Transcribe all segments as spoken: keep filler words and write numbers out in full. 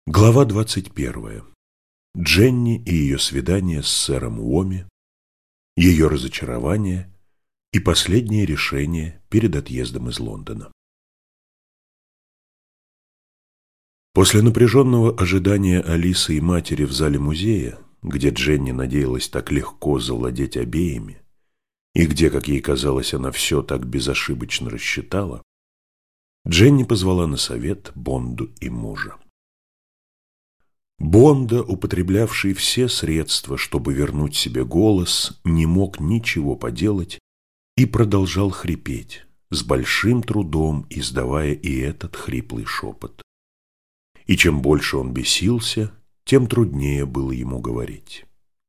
Глава двадцать первая. Дженни и ее свидание с сэром Уоми, ее разочарование и последнее решение перед отъездом из Лондона. После напряженного ожидания Алисы и матери в зале музея, где Дженни надеялась так легко завладеть обеими, и где, как ей казалось, она все так безошибочно рассчитала, Дженни позвала на совет Бонду и мужа. Бонда, употреблявший все средства, чтобы вернуть себе голос, не мог ничего поделать и продолжал хрипеть, с большим трудом издавая и этот хриплый шепот. И чем больше он бесился, тем труднее было ему говорить.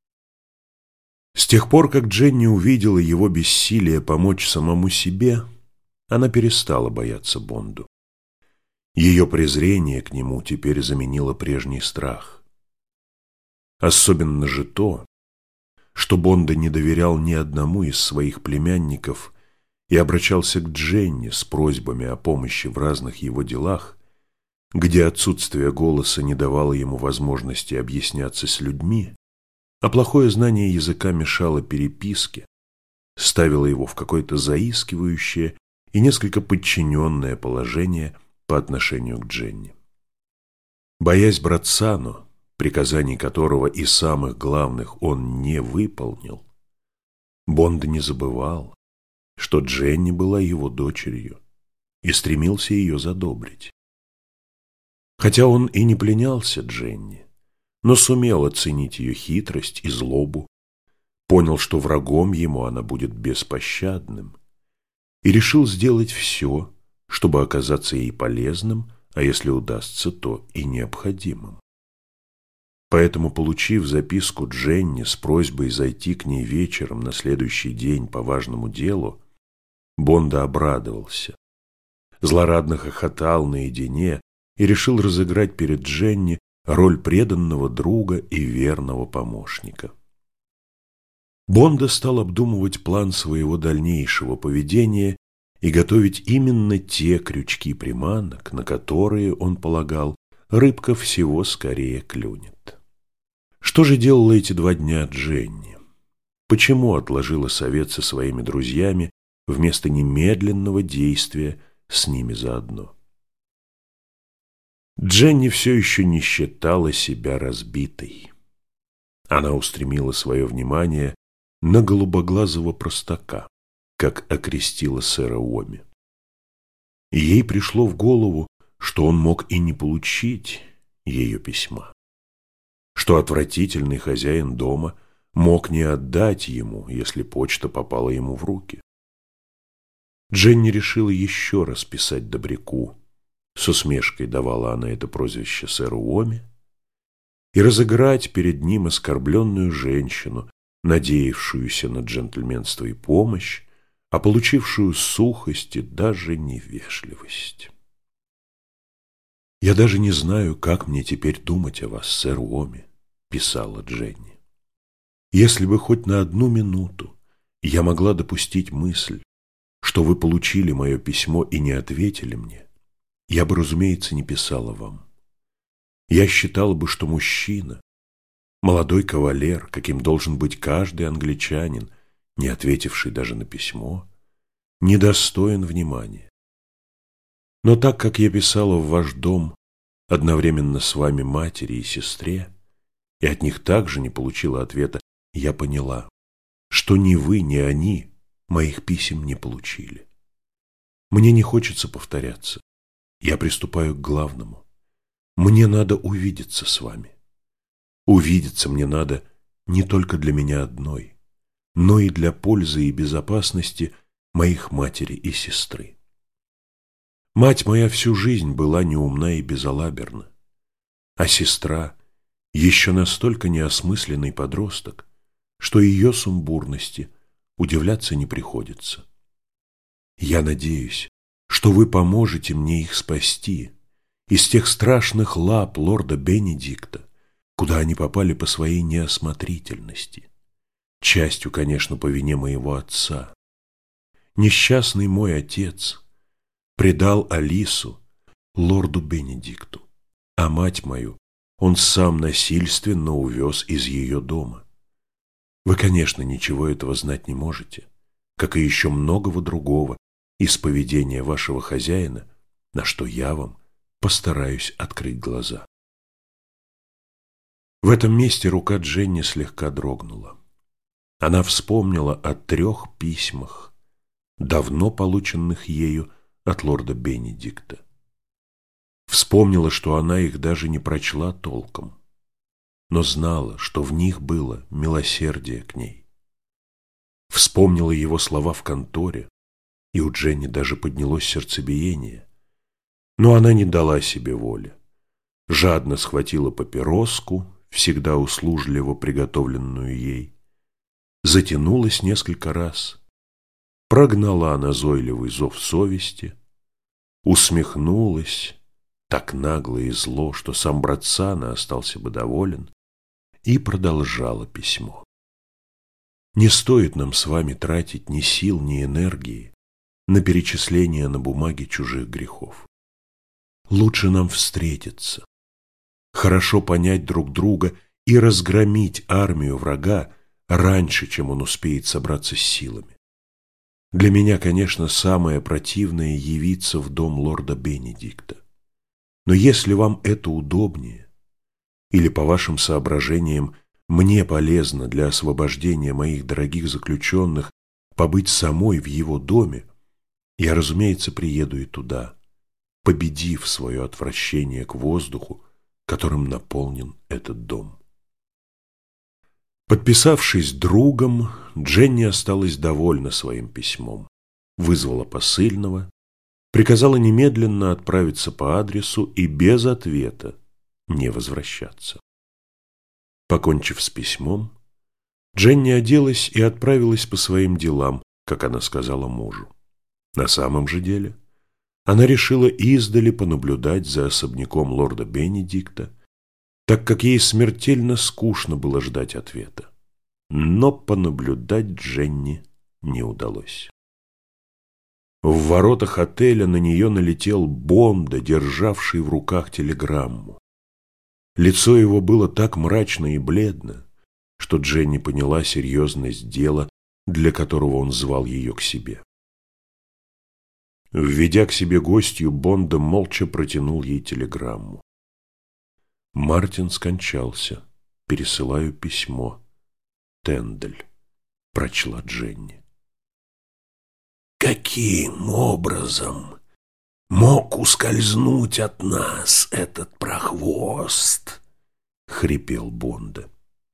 С тех пор, как Дженни увидела его бессилие помочь самому себе, она перестала бояться Бонду. Ее презрение к нему теперь заменило прежний страх. Особенно же то, что Бонда не доверял ни одному из своих племянников и обращался к Дженни с просьбами о помощи в разных его делах, где отсутствие голоса не давало ему возможности объясняться с людьми, а плохое знание языка мешало переписке, ставило его в какое-то заискивающее и несколько подчиненное положение по отношению к Дженни. Боясь Братсано, приказаний которого и самых главных он не выполнил, Бонд не забывал, что Дженни была его дочерью и стремился ее задобрить. Хотя он и не пленялся Дженни, но сумел оценить ее хитрость и злобу, понял, что врагом ему она будет беспощадным, и решил сделать все, чтобы оказаться ей полезным, а если удастся, то и необходимым. Поэтому, получив записку Дженни с просьбой зайти к ней вечером на следующий день по важному делу, Бонда обрадовался, злорадно хохотал наедине и решил разыграть перед Дженни роль преданного друга и верного помощника. Бонда стал обдумывать план своего дальнейшего поведения и готовить именно те крючки приманок, на которые, он полагал, рыбка всего скорее клюнет. Что же делала эти два дня Дженни? Почему отложила совет со своими друзьями вместо немедленного действия с ними заодно? Дженни все еще не считала себя разбитой. Она устремила свое внимание на голубоглазого простака, как окрестила сэра Уоми. И ей пришло в голову, что он мог и не получить ее письма, что отвратительный хозяин дома мог не отдать ему, если почта попала ему в руки. Дженни решила еще раз писать добряку, с усмешкой давала она это прозвище сэру Уоми, и разыграть перед ним оскорбленную женщину, надеявшуюся на джентльменство и помощь, а получившую сухость и даже невежливость. «Я даже не знаю, как мне теперь думать о вас, сэр Уоми», — писала Дженни. «Если бы хоть на одну минуту я могла допустить мысль, что вы получили мое письмо и не ответили мне, я бы, разумеется, не писала вам. Я считала бы, что мужчина, молодой кавалер, каким должен быть каждый англичанин, не ответивший даже на письмо, недостоин внимания. Но так как я писала в ваш дом одновременно с вами матери и сестре, и от них также не получила ответа, я поняла, что ни вы, ни они моих писем не получили. Мне не хочется повторяться. Я приступаю к главному. Мне надо увидеться с вами. Увидеться мне надо не только для меня одной, но и для пользы и безопасности моих матери и сестры. Мать моя всю жизнь была неумна и безалаберна, а сестра еще настолько неосмысленный подросток, что ее сумбурности удивляться не приходится. Я надеюсь, что вы поможете мне их спасти из тех страшных лап лорда Бенедикта, куда они попали по своей неосмотрительности. Частью, конечно, по вине моего отца. Несчастный мой отец предал Алису лорду Бенедикту, а мать мою он сам насильственно увез из ее дома. Вы, конечно, ничего этого знать не можете, как и еще многого другого из поведения вашего хозяина, на что я вам постараюсь открыть глаза. В этом месте рука Дженни слегка дрогнула. Она вспомнила о трех письмах, давно полученных ею от лорда Бенедикта. Вспомнила, что она их даже не прочла толком, но знала, что в них было милосердие к ней. Вспомнила его слова в конторе, и у Дженни даже поднялось сердцебиение. Но она не дала себе воли. Жадно схватила папироску, всегда услужливо приготовленную ей, затянулась несколько раз, прогнала назойливый зов совести, усмехнулась так нагло и зло, что сам Брацана остался бы доволен, и продолжала письмо. Не стоит нам с вами тратить ни сил, ни энергии на перечисление на бумаге чужих грехов. Лучше нам встретиться, хорошо понять друг друга и разгромить армию врага раньше, чем он успеет собраться с силами. Для меня, конечно, самое противное — явиться в дом лорда Бенедикта. Но если вам это удобнее, или, по вашим соображениям, мне полезно для освобождения моих дорогих заключенных побыть самой в его доме, я, разумеется, приеду и туда, победив свое отвращение к воздуху, которым наполнен этот дом. Подписавшись другом, Дженни осталась довольна своим письмом, вызвала посыльного, приказала немедленно отправиться по адресу и без ответа не возвращаться. Покончив с письмом, Дженни оделась и отправилась по своим делам, как она сказала мужу. На самом же деле она решила издали понаблюдать за особняком лорда Бенедикта, так как ей смертельно скучно было ждать ответа. Но понаблюдать Дженни не удалось. В воротах отеля на нее налетел Бонда, державший в руках телеграмму. Лицо его было так мрачно и бледно, что Дженни поняла серьезность дела, для которого он звал ее к себе. Введя к себе гостью, Бонда молча протянул ей телеграмму. «Мартин скончался. Пересылаю письмо. Тендель», — прочла Дженни. «Каким образом мог ускользнуть от нас этот прохвост?» — хрипел Бонда.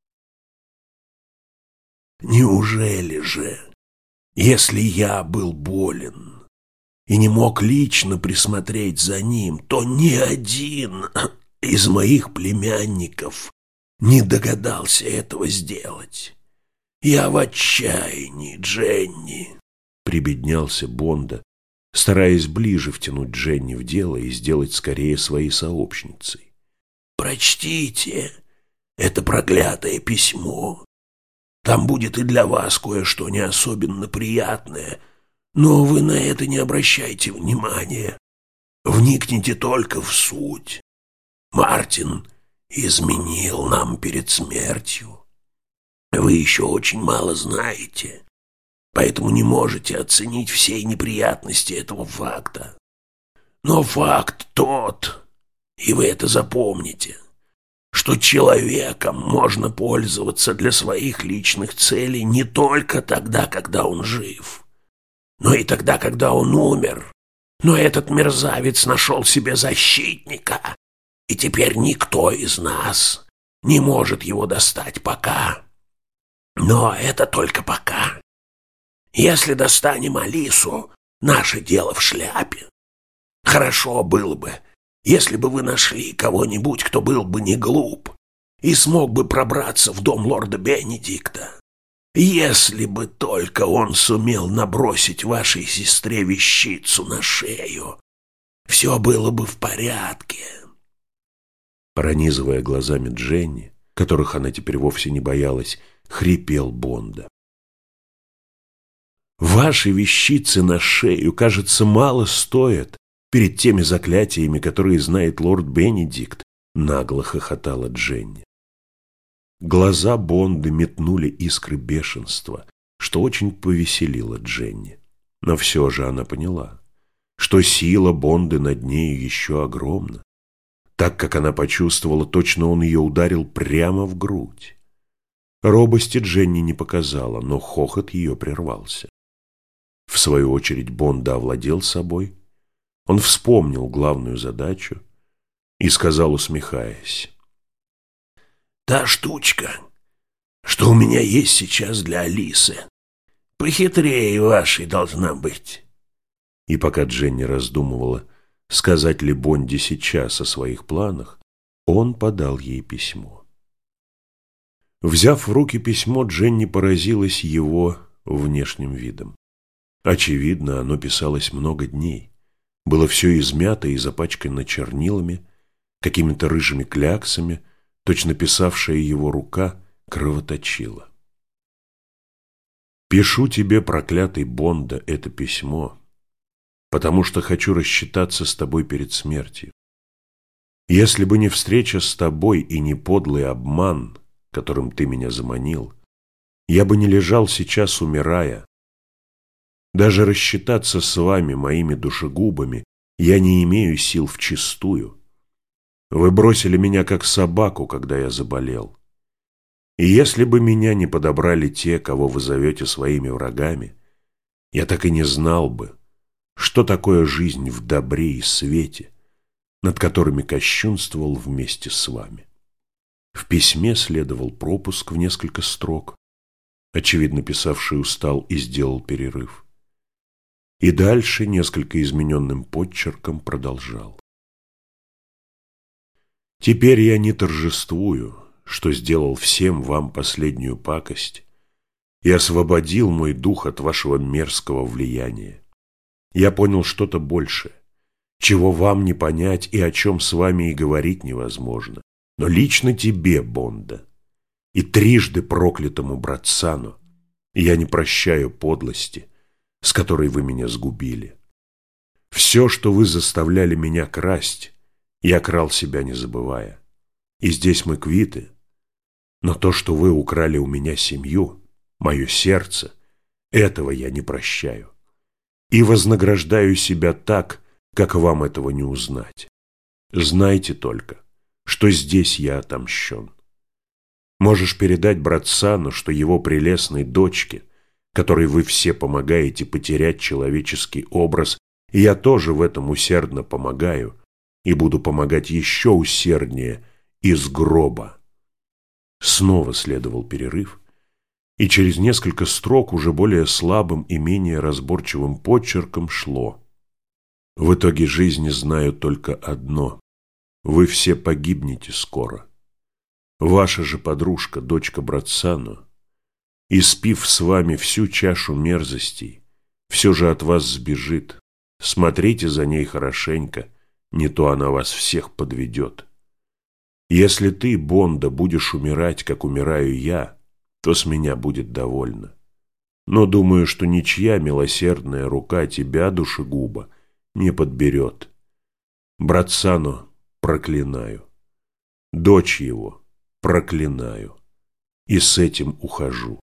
«Неужели же, если я был болен и не мог лично присмотреть за ним, то ни один из моих племянников не догадался этого сделать? Я в отчаянии, Дженни!» Прибеднялся Бонда, стараясь ближе втянуть Дженни в дело и сделать скорее своей сообщницей. «Прочтите это проклятое письмо. Там будет и для вас кое-что не особенно приятное, но вы на это не обращайте внимания. Вникните только в суть. Мартин изменил нам перед смертью. Вы еще очень мало знаете, поэтому не можете оценить всей неприятности этого факта. Но факт тот, и вы это запомните, что человеком можно пользоваться для своих личных целей не только тогда, когда он жив, но и тогда, когда он умер. Но этот мерзавец нашел себе защитника, и теперь никто из нас не может его достать пока. Но это только пока. Если достанем Алису, наше дело в шляпе. Хорошо было бы, если бы вы нашли кого-нибудь, кто был бы не глуп и смог бы пробраться в дом лорда Бенедикта. Если бы только он сумел набросить вашей сестре вещицу на шею, все было бы в порядке. Пронизывая глазами Дженни, которых она теперь вовсе не боялась, хрипел Бонда. «Ваши вещицы на шею, кажется, мало стоят перед теми заклятиями, которые знает лорд Бенедикт, нагло хохотала Дженни. Глаза Бонды метнули искры бешенства, что очень повеселило Дженни. Но все же она поняла, что сила Бонды над нею еще огромна, так как она почувствовала, точно он ее ударил прямо в грудь. Робости Дженни не показала, но хохот ее прервался. В свою очередь Бонда овладел собой. Он вспомнил главную задачу и сказал, усмехаясь: «Та штучка, что у меня есть сейчас для Алисы, похитрее вашей должна быть». И пока Дженни раздумывала, сказать ли Бонде сейчас о своих планах, он подал ей письмо. Взяв в руки письмо, Дженни поразилась его внешним видом. Очевидно, оно писалось много дней. Было все измято и запачкано чернилами, какими-то рыжими кляксами, точно писавшая его рука кровоточила. «Пишу тебе, проклятый Бонда, это письмо, потому что хочу рассчитаться с тобой перед смертью. Если бы не встреча с тобой и не подлый обман, которым ты меня заманил, я бы не лежал сейчас, умирая. Даже рассчитаться с вами, моими душегубами, я не имею сил вчистую. Вы бросили меня как собаку, когда я заболел. И если бы меня не подобрали те, кого вы зовете своими врагами, я так и не знал бы, что такое жизнь в добре и свете, над которыми кощунствовал вместе с вами». В письме следовал пропуск в несколько строк. Очевидно, писавший устал и сделал перерыв. И дальше несколько измененным подчерком продолжал: «Теперь я не торжествую, что сделал всем вам последнюю пакость и освободил мой дух от вашего мерзкого влияния. Я понял что-то большее, чего вам не понять и о чем с вами и говорить невозможно. Но лично тебе, Бонда, и трижды проклятому Братсану, я не прощаю подлости, с которой вы меня сгубили. Все, что вы заставляли меня красть, я крал себя не забывая. И здесь мы квиты. Но то, что вы украли у меня семью, мое сердце, этого я не прощаю. И вознаграждаю себя так, как вам этого не узнать. Знайте только, что здесь я отомщен. Можешь передать Братсану, что его прелестной дочке, которой вы все помогаете потерять человеческий образ, и я тоже в этом усердно помогаю, и буду помогать еще усерднее из гроба». Снова следовал перерыв, и через несколько строк уже более слабым и менее разборчивым почерком шло: «В итоге жизни знаю только одно: вы все погибнете скоро. Ваша же подружка, дочка Братсану, испив с вами всю чашу мерзостей, все же от вас сбежит. Смотрите за ней хорошенько, не то она вас всех подведет. Если ты, Бонда, будешь умирать, как умираю я, то с меня будет довольно. Но думаю, что ничья милосердная рука тебя, душегуба, не подберет. Братсану проклинаю, дочь его проклинаю, и с этим ухожу.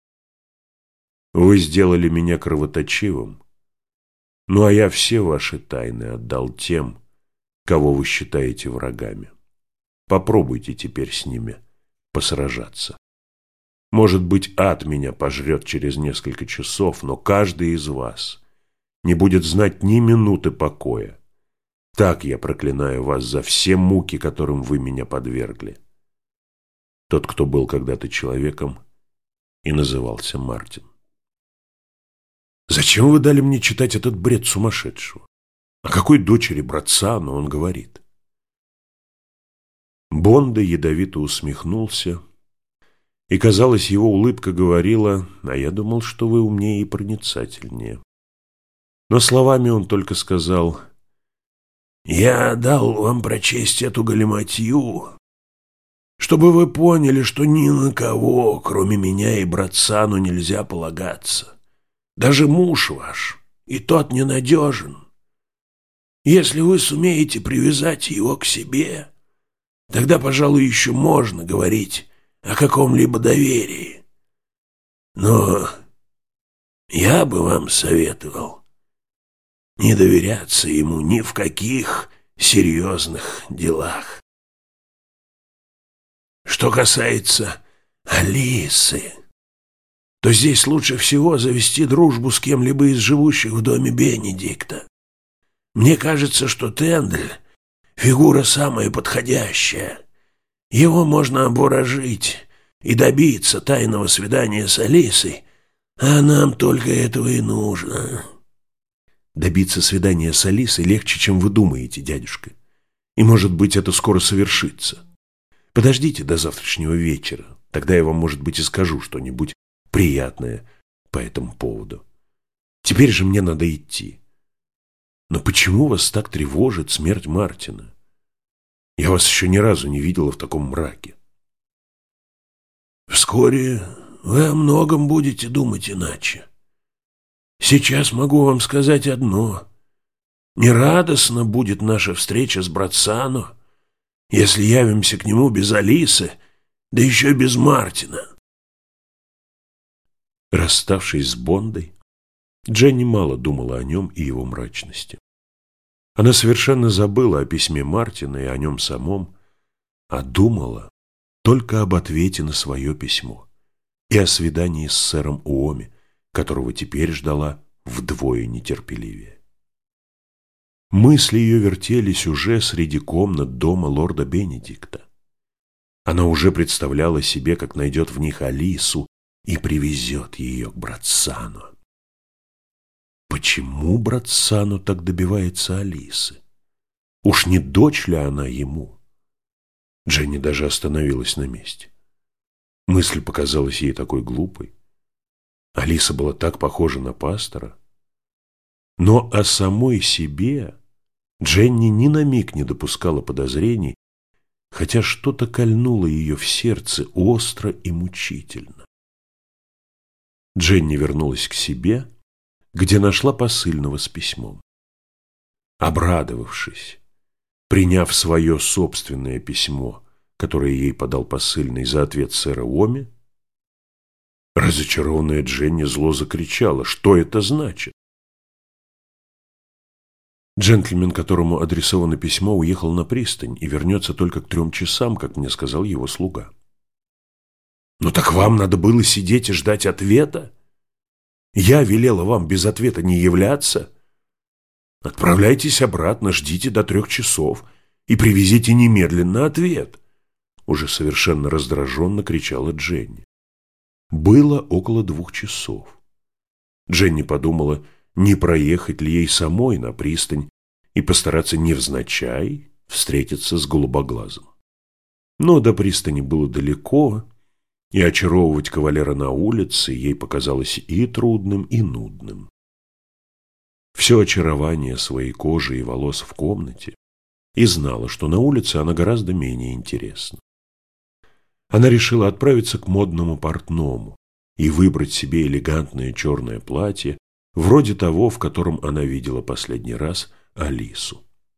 Вы сделали меня кровоточивым, ну а я все ваши тайны отдал тем, кого вы считаете врагами. Попробуйте теперь с ними посражаться. Может быть, ад меня пожрет через несколько часов, но каждый из вас не будет знать ни минуты покоя. Так я проклинаю вас за все муки, которым вы меня подвергли». Тот, кто был когда-то человеком, и назывался Мартин. «Зачем вы дали мне читать этот бред сумасшедшего? О какой дочери Братсану он говорит?» Бонда ядовито усмехнулся, и, казалось, его улыбка говорила: «А я думал, что вы умнее и проницательнее». Но словами он только сказал: «Я дал вам прочесть эту галиматью, чтобы вы поняли, что ни на кого, кроме меня и Братсану, нельзя полагаться. Даже муж ваш, и тот ненадежен. Если вы сумеете привязать его к себе, тогда, пожалуй, еще можно говорить о каком-либо доверии. Но я бы вам советовал не доверяться ему ни в каких серьезных делах. Что касается Алисы, то здесь лучше всего завести дружбу с кем-либо из живущих в доме Бенедикта. Мне кажется, что Тендель — фигура самая подходящая. Его можно обворожить и добиться тайного свидания с Алисой, а нам только этого и нужно. Добиться свидания с Алисой легче, чем вы думаете, дядюшка. И, может быть, это скоро совершится. Подождите до завтрашнего вечера, тогда я вам, может быть, и скажу что-нибудь приятное по этому поводу. Теперь же мне надо идти. Но почему вас так тревожит смерть Мартина? Я вас еще ни разу не видела в таком мраке. Вскоре вы о многом будете думать иначе. Сейчас могу вам сказать одно. Нерадостна будет наша встреча с Братсано, если явимся к нему без Алисы, да еще без Мартина. Расставшись с Бондой, Дженни мало думала о нем и его мрачности. Она совершенно забыла о письме Мартина и о нем самом, а думала только об ответе на свое письмо и о свидании с сэром Уоми, которого теперь ждала вдвое нетерпеливее. Мысли ее вертелись уже среди комнат дома лорда Бенедикта. Она уже представляла себе, как найдет в них Алису и привезет ее к Братсано. Почему Братсано так добивается Алисы? Уж не дочь ли она ему? Дженни даже остановилась на месте. Мысль показалась ей такой глупой. Алиса была так похожа на пастора. Но о самой себе Дженни ни на миг не допускала подозрений, хотя что-то кольнуло ее в сердце остро и мучительно. Дженни вернулась к себе, где нашла посыльного с письмом. Обрадовавшись, приняв свое собственное письмо, которое ей подал посыльный за ответ сэра Уоми, разочарованная Дженни зло закричала: «Что это значит?» Джентльмен, которому адресовано письмо, уехал на пристань и вернется только к трем часам, как мне сказал его слуга. «Ну так вам надо было сидеть и ждать ответа? Я велела вам без ответа не являться? Отправляйтесь обратно, ждите до трех часов и привезите немедленно ответ!» Уже совершенно раздраженно кричала Дженни. Было около двух часов. Дженни подумала, не проехать ли ей самой на пристань и постараться невзначай встретиться с голубоглазым. Но до пристани было далеко, и очаровывать кавалера на улице ей показалось и трудным, и нудным. Все очарование своей кожи и волос в комнате, и знала, что на улице она гораздо менее интересна. Она решила отправиться к модному портному и выбрать себе элегантное черное платье, вроде того, в котором она видела последний раз Алису.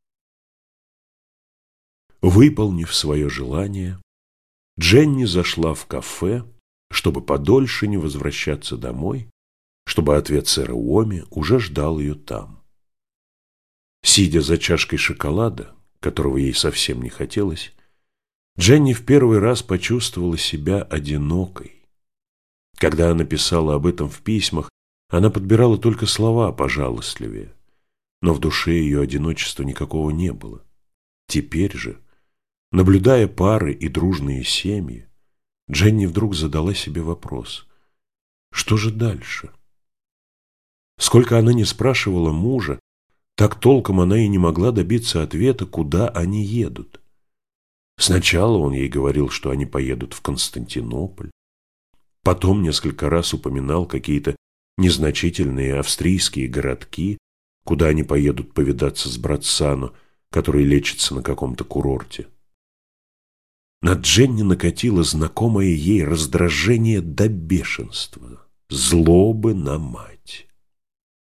Выполнив свое желание, Дженни зашла в кафе, чтобы подольше не возвращаться домой, чтобы ответ сэра Уоми уже ждал ее там. Сидя за чашкой шоколада, которого ей совсем не хотелось, Дженни в первый раз почувствовала себя одинокой. Когда она писала об этом в письмах, она подбирала только слова пожалостливее, но в душе ее одиночества никакого не было. Теперь же, наблюдая пары и дружные семьи, Дженни вдруг задала себе вопрос: что же дальше? Сколько она не спрашивала мужа, так толком она и не могла добиться ответа, куда они едут. Сначала он ей говорил, что они поедут в Константинополь, потом несколько раз упоминал какие-то незначительные австрийские городки, куда они поедут повидаться с Братсано, который лечится на каком-то курорте. На Дженни накатило знакомое ей раздражение до бешенства, злобы на мать.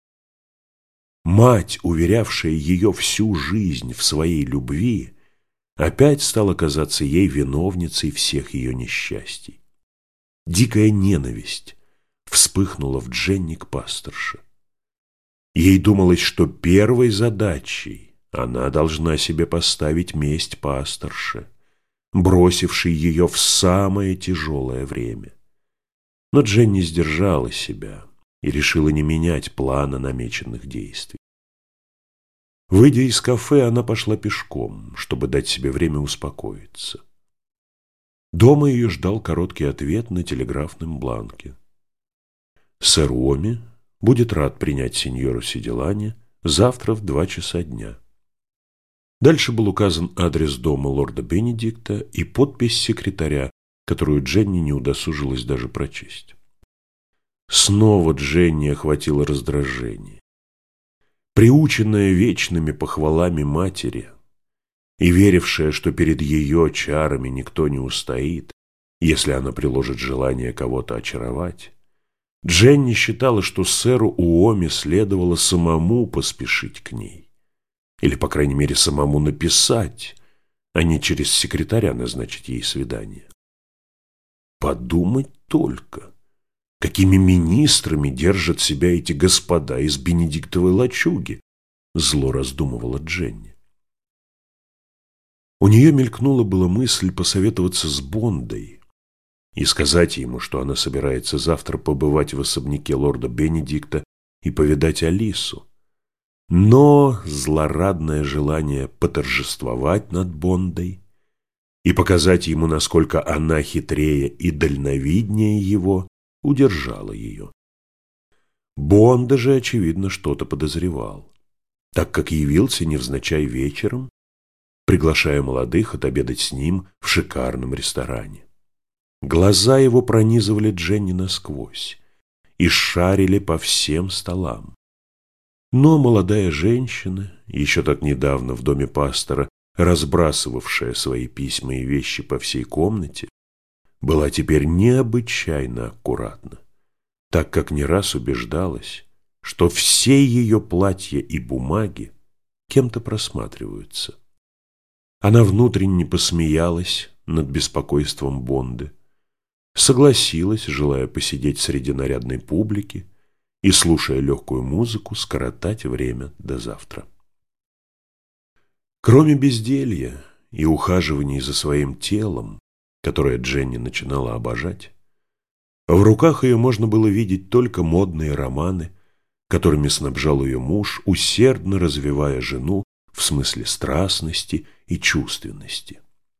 Мать, уверявшая ее всю жизнь в своей любви, опять стала казаться ей виновницей всех ее несчастий. Дикая ненависть вспыхнула в Дженни к пасторше. Ей думалось, что первой задачей она должна себе поставить месть пасторше, бросившей ее в самое тяжелое время. Но Дженни сдержала себя и решила не менять плана намеченных действий. Выйдя из кафе, она пошла пешком, чтобы дать себе время успокоиться. Дома ее ждал короткий ответ на телеграфном бланке. Сэр Уоми будет рад принять сеньору Седелани завтра в два часа дня. Дальше был указан адрес дома лорда Бенедикта и подпись секретаря, которую Дженни не удосужилась даже прочесть. Снова Дженни охватило раздражение. Приученная вечными похвалами матери и верившая, что перед ее чарами никто не устоит, если она приложит желание кого-то очаровать, Дженни считала, что сэру Уоми следовало самому поспешить к ней, или, по крайней мере, самому написать, а не через секретаря назначить ей свидание. Подумать только, какими министрами держат себя эти господа из Бенедиктовой лачуги, зло раздумывала Дженни. У нее мелькнула была мысль посоветоваться с Бондой и сказать ему, что она собирается завтра побывать в особняке лорда Бенедикта и повидать Алису. Но злорадное желание поторжествовать над Бондой и показать ему, насколько она хитрее и дальновиднее его, удержало ее. Бонда же, очевидно, что-то подозревал, так как явился невзначай вечером, приглашая молодых отобедать с ним в шикарном ресторане. Глаза его пронизывали Дженни насквозь и шарили по всем столам. Но молодая женщина, еще так недавно в доме пастора, разбрасывавшая свои письма и вещи по всей комнате, была теперь необычайно аккуратна, так как не раз убеждалась, что все ее платья и бумаги кем-то просматриваются. Она внутренне посмеялась над беспокойством Бонды, согласилась, желая посидеть среди нарядной публики и, слушая легкую музыку, скоротать время до завтра. Кроме безделья и ухаживаний за своим телом, которое Дженни начинала обожать, в руках ее можно было видеть только модные романы, которыми снабжал ее муж, усердно развивая жену в смысле страстности и чувственности.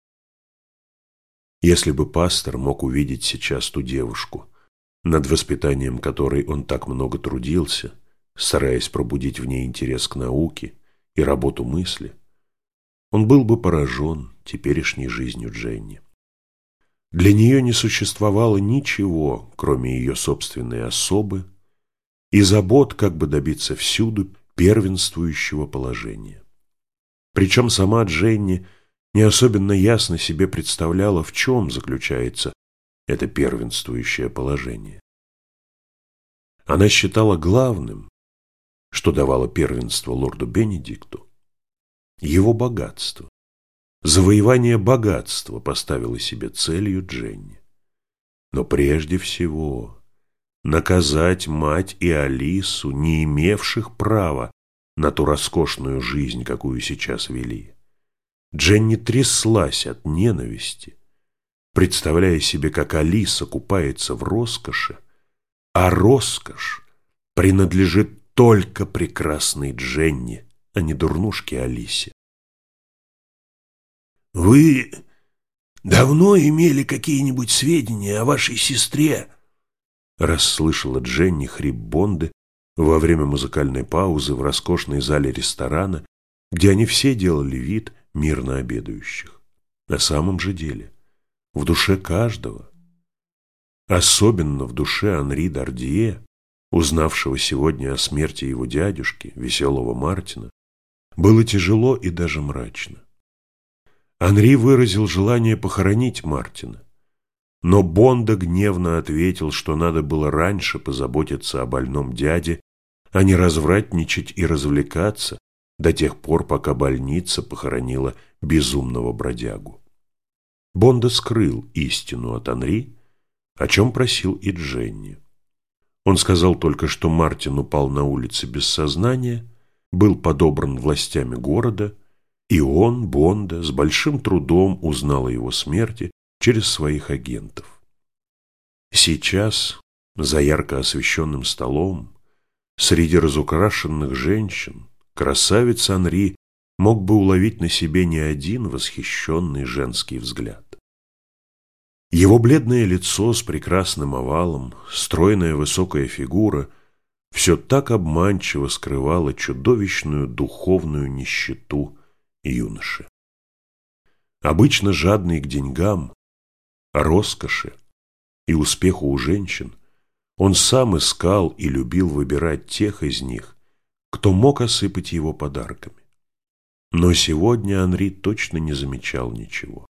Если бы пастор мог увидеть сейчас ту девушку, над воспитанием которой он так много трудился, стараясь пробудить в ней интерес к науке и работу мысли, он был бы поражен теперешней жизнью Дженни. Для нее не существовало ничего, кроме ее собственной особы и забот, как бы добиться всюду первенствующего положения. Причем сама Дженни не особенно ясно себе представляла, в чем заключается это первенствующее положение. Она считала главным, что давало первенство лорду Бенедикту, его богатство. Завоевание богатства поставила себе целью Дженни. Но прежде всего наказать мать и Алису, не имевших права на ту роскошную жизнь, какую сейчас вели. Дженни тряслась от ненависти, представляя себе, как Алиса купается в роскоши, а роскошь принадлежит только прекрасной Дженни, а не дурнушке Алисе. «Вы давно имели какие-нибудь сведения о вашей сестре?» Расслышала Дженни хрип Бонды во время музыкальной паузы в роскошной зале ресторана, где они все делали вид мирно обедающих. На самом же деле, в душе каждого, особенно в душе Анри Д'Ардье, узнавшего сегодня о смерти его дядюшки, веселого Мартина, было тяжело и даже мрачно. Анри выразил желание похоронить Мартина, но Бонда гневно ответил, что надо было раньше позаботиться о больном дяде, а не развратничать и развлекаться, до тех пор, пока больница похоронила безумного бродягу. Бонда скрыл истину от Анри, о чем просил и Дженни. Он сказал только, что Мартин упал на улице без сознания, был подобран властями города, и он, Бонда, с большим трудом узнал о его смерти через своих агентов. Сейчас, за ярко освещенным столом, среди разукрашенных женщин, красавец Анри мог бы уловить на себе не один восхищенный женский взгляд. Его бледное лицо с прекрасным овалом, стройная высокая фигура – все так обманчиво скрывало чудовищную духовную нищету юноши. Обычно жадный к деньгам, роскоши и успеху у женщин, он сам искал и любил выбирать тех из них, кто мог осыпать его подарками. Но сегодня Анри точно не замечал ничего.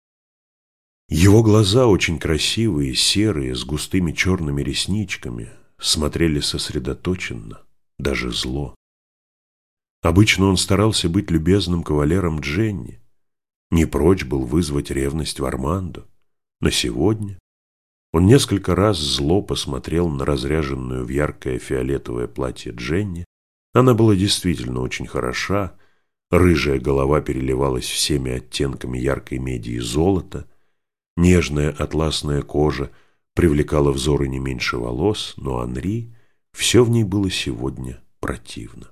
Его глаза, очень красивые, серые, с густыми черными ресничками, смотрели сосредоточенно, даже зло. Обычно он старался быть любезным кавалером Дженни, не прочь был вызвать ревность в Армандо, но сегодня он несколько раз зло посмотрел на разряженную в яркое фиолетовое платье Дженни. Она была действительно очень хороша, рыжая голова переливалась всеми оттенками яркой меди и золота, нежная атласная кожа привлекала взоры не меньше волос, но Анри все в ней было сегодня противно.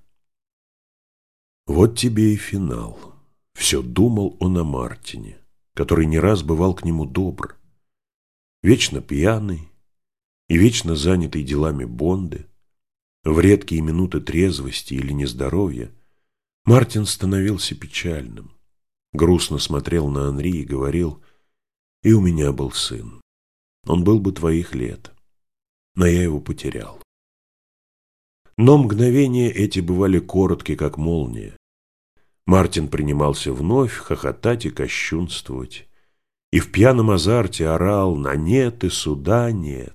Вот тебе и финал. Все думал он о Мартине, который не раз бывал к нему добр, вечно пьяный и вечно занятый делами Бонды. В редкие минуты трезвости или нездоровья Мартин становился печальным, грустно смотрел на Анри и говорил: «И у меня был сын. Он был бы твоих лет, но я его потерял». Но мгновения эти бывали коротки, как молния. Мартин принимался вновь хохотать и кощунствовать, и в пьяном азарте орал: «На нет и суда нет».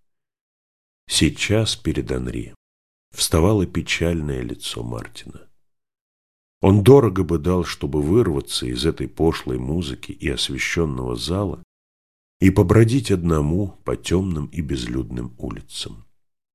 Сейчас перед Анри вставало печальное лицо Мартина. Он дорого бы дал, чтобы вырваться из этой пошлой музыки и освещенного зала и побродить одному по темным и безлюдным улицам.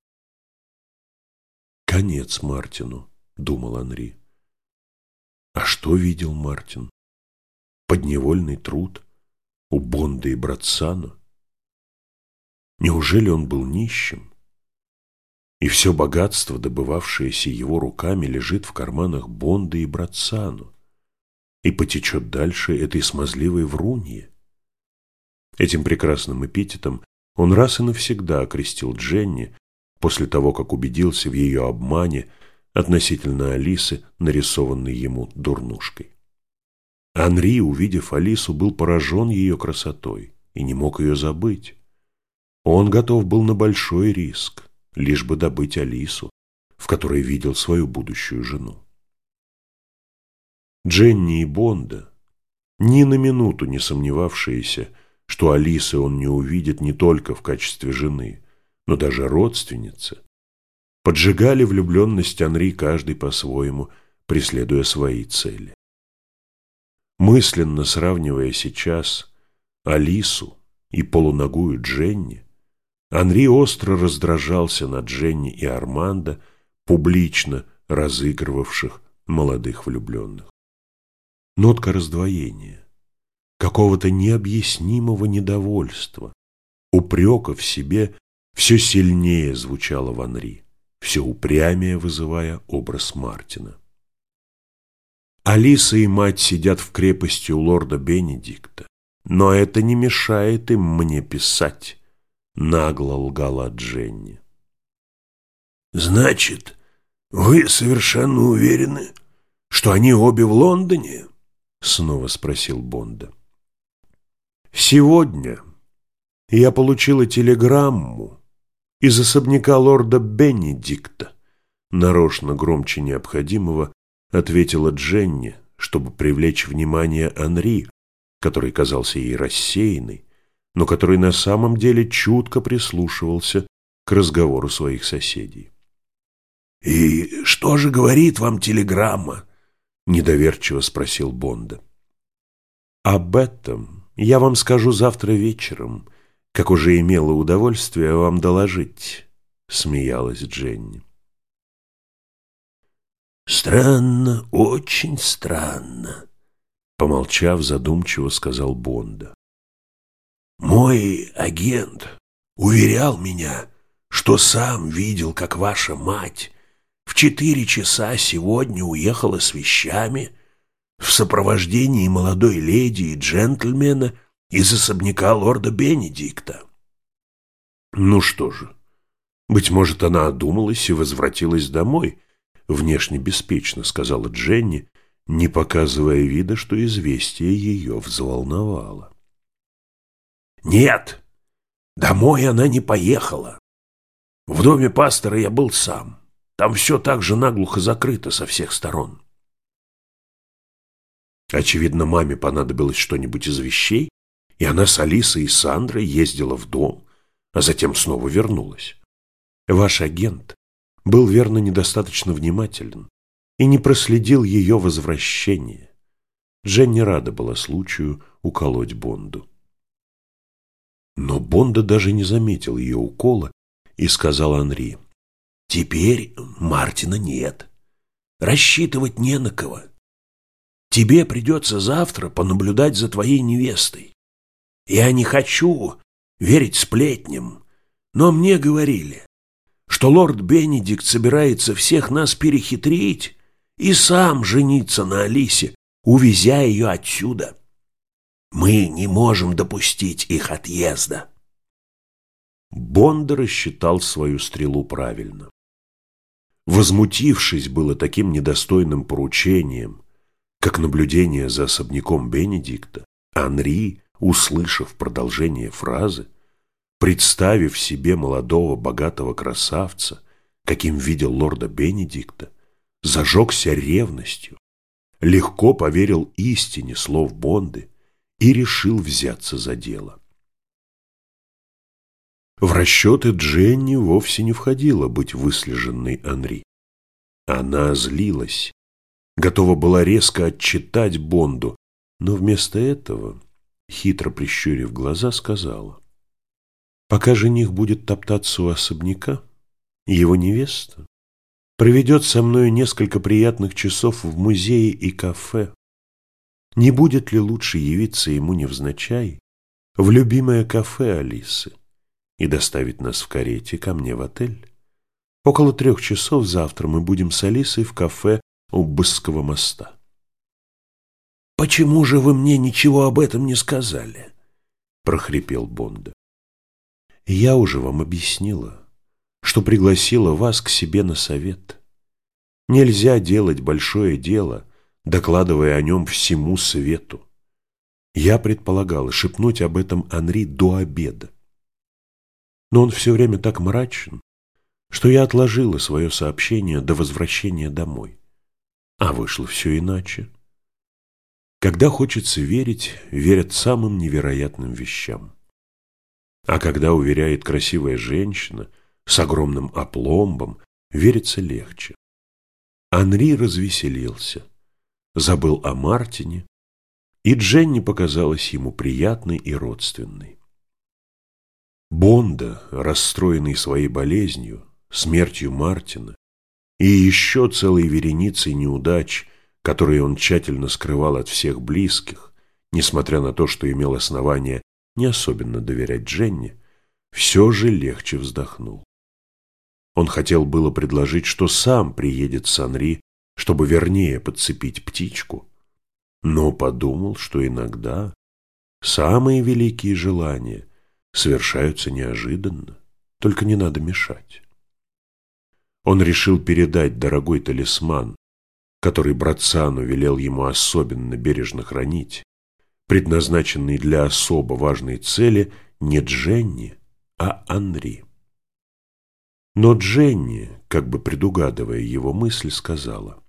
«Конец Мартину», — думал Анри. А что видел Мартин? Подневольный труд у Бонды и Братсано? Неужели он был нищим? И все богатство, добывавшееся его руками, лежит в карманах Бонды и Братсано и потечет дальше этой смазливой врунье? Этим прекрасным эпитетом он раз и навсегда окрестил Дженни после того, как убедился в ее обмане относительно Алисы, нарисованной ему дурнушкой. Анри, увидев Алису, был поражен ее красотой и не мог ее забыть. Он готов был на большой риск, лишь бы добыть Алису, в которой видел свою будущую жену. Дженни и Бонда, ни на минуту не сомневавшиеся, что Алисы он не увидит не только в качестве жены, но даже родственницы, поджигали влюбленность Анри каждый по-своему, преследуя свои цели. Мысленно сравнивая сейчас Алису и полуногую Дженни, Анри остро раздражался на Дженни и Армандо, публично разыгрывавших молодых влюбленных. Нотка раздвоения, какого-то необъяснимого недовольства, упрека в себе все сильнее звучала в Анри, все упрямее вызывая образ Мартина. Алиса и мать сидят в крепости у лорда Бенедикта, но это не мешает им мне писать, нагло лгала Дженни. «Значит, вы совершенно уверены, что они обе в Лондоне?» — снова спросил Бонда. «Сегодня я получила телеграмму из особняка лорда Бенедикта», нарочно громче необходимого ответила Дженни, чтобы привлечь внимание Анри, который казался ей рассеянный, но который на самом деле чутко прислушивался к разговору своих соседей. «И что же говорит вам телеграмма?» недоверчиво спросил Бонда. Об этом я вам скажу завтра вечером, как уже имела удовольствие вам доложить, смеялась Дженни. Странно, очень странно, помолчав, задумчиво сказал Бонда. Мой агент уверял меня, что сам видел, как ваша мать в четыре часа сегодня уехала с вещами в сопровождении молодой леди и джентльмена из особняка лорда Бенедикта. Ну что же, быть может, она одумалась и возвратилась домой, внешне беспечно сказала Дженни, не показывая вида, что известие ее взволновало. Нет, домой она не поехала. В доме пастора я был сам. Там все так же наглухо закрыто со всех сторон. Очевидно, маме понадобилось что-нибудь из вещей, и она с Алисой и Сандрой ездила в дом, а затем снова вернулась. Ваш агент был, верно, недостаточно внимателен и не проследил ее возвращение. Дженни рада была случаю уколоть Бонду. Но Бонда даже не заметил ее укола и сказал Анри: «Теперь Мартина нет. Рассчитывать не на кого. Тебе придется завтра понаблюдать за твоей невестой. Я не хочу верить сплетням, но мне говорили, что лорд Бенедикт собирается всех нас перехитрить и сам жениться на Алисе, увезя ее отсюда. Мы не можем допустить их отъезда». Бонда рассчитал свою стрелу правильно. Возмутившись было таким недостойным поручением, как наблюдение за особняком Бенедикта, Анри, услышав продолжение фразы, представив себе молодого богатого красавца, каким видел лорда Бенедикта, зажегся ревностью, легко поверил истине слов Бонды и решил взяться за дело. В расчеты Дженни вовсе не входило быть выслеженной Анри. Она злилась, готова была резко отчитать Бонду, но вместо этого, хитро прищурив глаза, сказала: «Пока жених будет топтаться у особняка, его невеста проведет со мною несколько приятных часов в музее и кафе. Не будет ли лучше явиться ему невзначай в любимое кафе Алисы и доставить нас в карете ко мне в отель? Около трех часов завтра мы будем с Алисой в кафе у Бысского моста». «Почему же вы мне ничего об этом не сказали?» – прохрипел Бонда. «Я уже вам объяснила, что пригласила вас к себе на совет. Нельзя делать большое дело, докладывая о нем всему свету. Я предполагала шепнуть об этом Анри до обеда. Но он все время так мрачен, что я отложила свое сообщение до возвращения домой. А вышло все иначе. Когда хочется верить, верят самым невероятным вещам. А когда уверяет красивая женщина с огромным опломбом, верится легче. Анри развеселился, забыл о Мартине, и Дженни показалась ему приятной и родственной. Бонда, расстроенный своей болезнью, смертью Мартина и еще целой вереницей неудач, которые он тщательно скрывал от всех близких, несмотря на то, что имел основание не особенно доверять Дженни, все же легче вздохнул. Он хотел было предложить, что сам приедет с Анри, чтобы вернее подцепить птичку, но подумал, что иногда самые великие желания совершаются неожиданно, только не надо мешать. Он решил передать дорогой талисман, который Брацану велел ему особенно бережно хранить, предназначенный для особо важной цели, не Дженни, а Анри. Но Дженни, как бы предугадывая его мысль, сказала: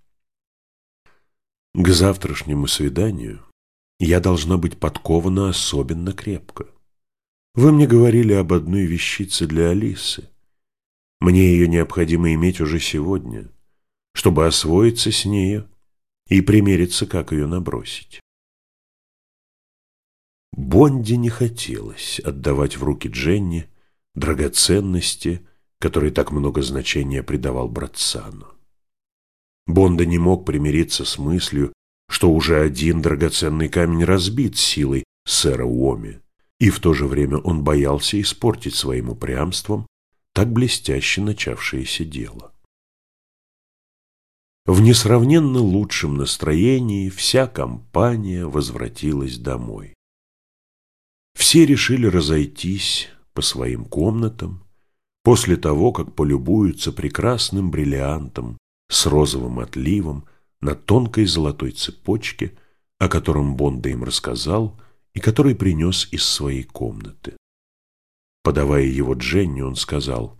«К завтрашнему свиданию я должна быть подкована особенно крепко. Вы мне говорили об одной вещице для Алисы. Мне ее необходимо иметь уже сегодня, чтобы освоиться с нею и примериться, как ее набросить. Бонди не хотелось отдавать в руки Дженни драгоценности, которые так много значения придавал Братцано. Бонда не мог примириться с мыслью, что уже один драгоценный камень разбит силой сэра Уоми, и в то же время он боялся испортить своим упрямством так блестяще начавшееся дело. В несравненно лучшем настроении вся компания возвратилась домой. Все решили разойтись по своим комнатам после того, как полюбуются прекрасным бриллиантом с розовым отливом на тонкой золотой цепочке, о котором Бонда им рассказал и который принес из своей комнаты. Подавая его Дженни, он сказал: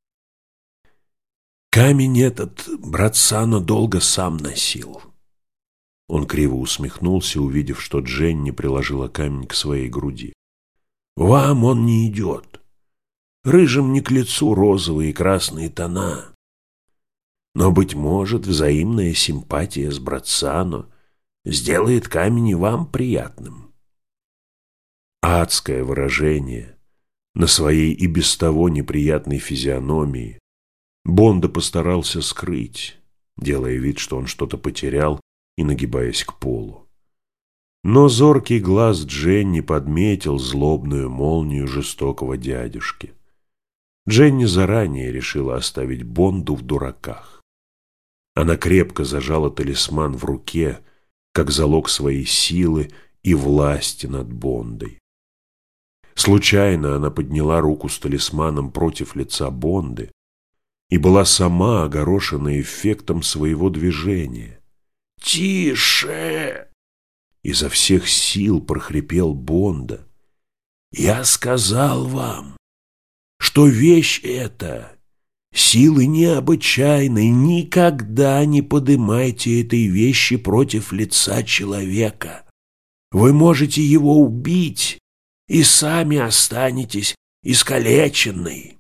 «Камень этот Братцано долго сам носил». Он криво усмехнулся, увидев, что Дженни приложила камень к своей груди. «Вам он не идет. Рыжим не к лицу розовые и красные тона. Но, быть может, взаимная симпатия с Братцано сделает камень и вам приятным». Адское выражение на своей и без того неприятной физиономии Бонда постарался скрыть, делая вид, что он что-то потерял и нагибаясь к полу. Но зоркий глаз Дженни подметил злобную молнию жестокого дядюшки. Дженни заранее решила оставить Бонду в дураках. Она крепко зажала талисман в руке, как залог своей силы и власти над Бондой. Случайно она подняла руку с талисманом против лица Бонды и была сама огорошена эффектом своего движения. «Тише!» — изо всех сил прохрипел Бонда. «Я сказал вам, что вещь эта силы необычайной, никогда не подымайте этой вещи против лица человека. Вы можете его убить и сами останетесь искалеченной».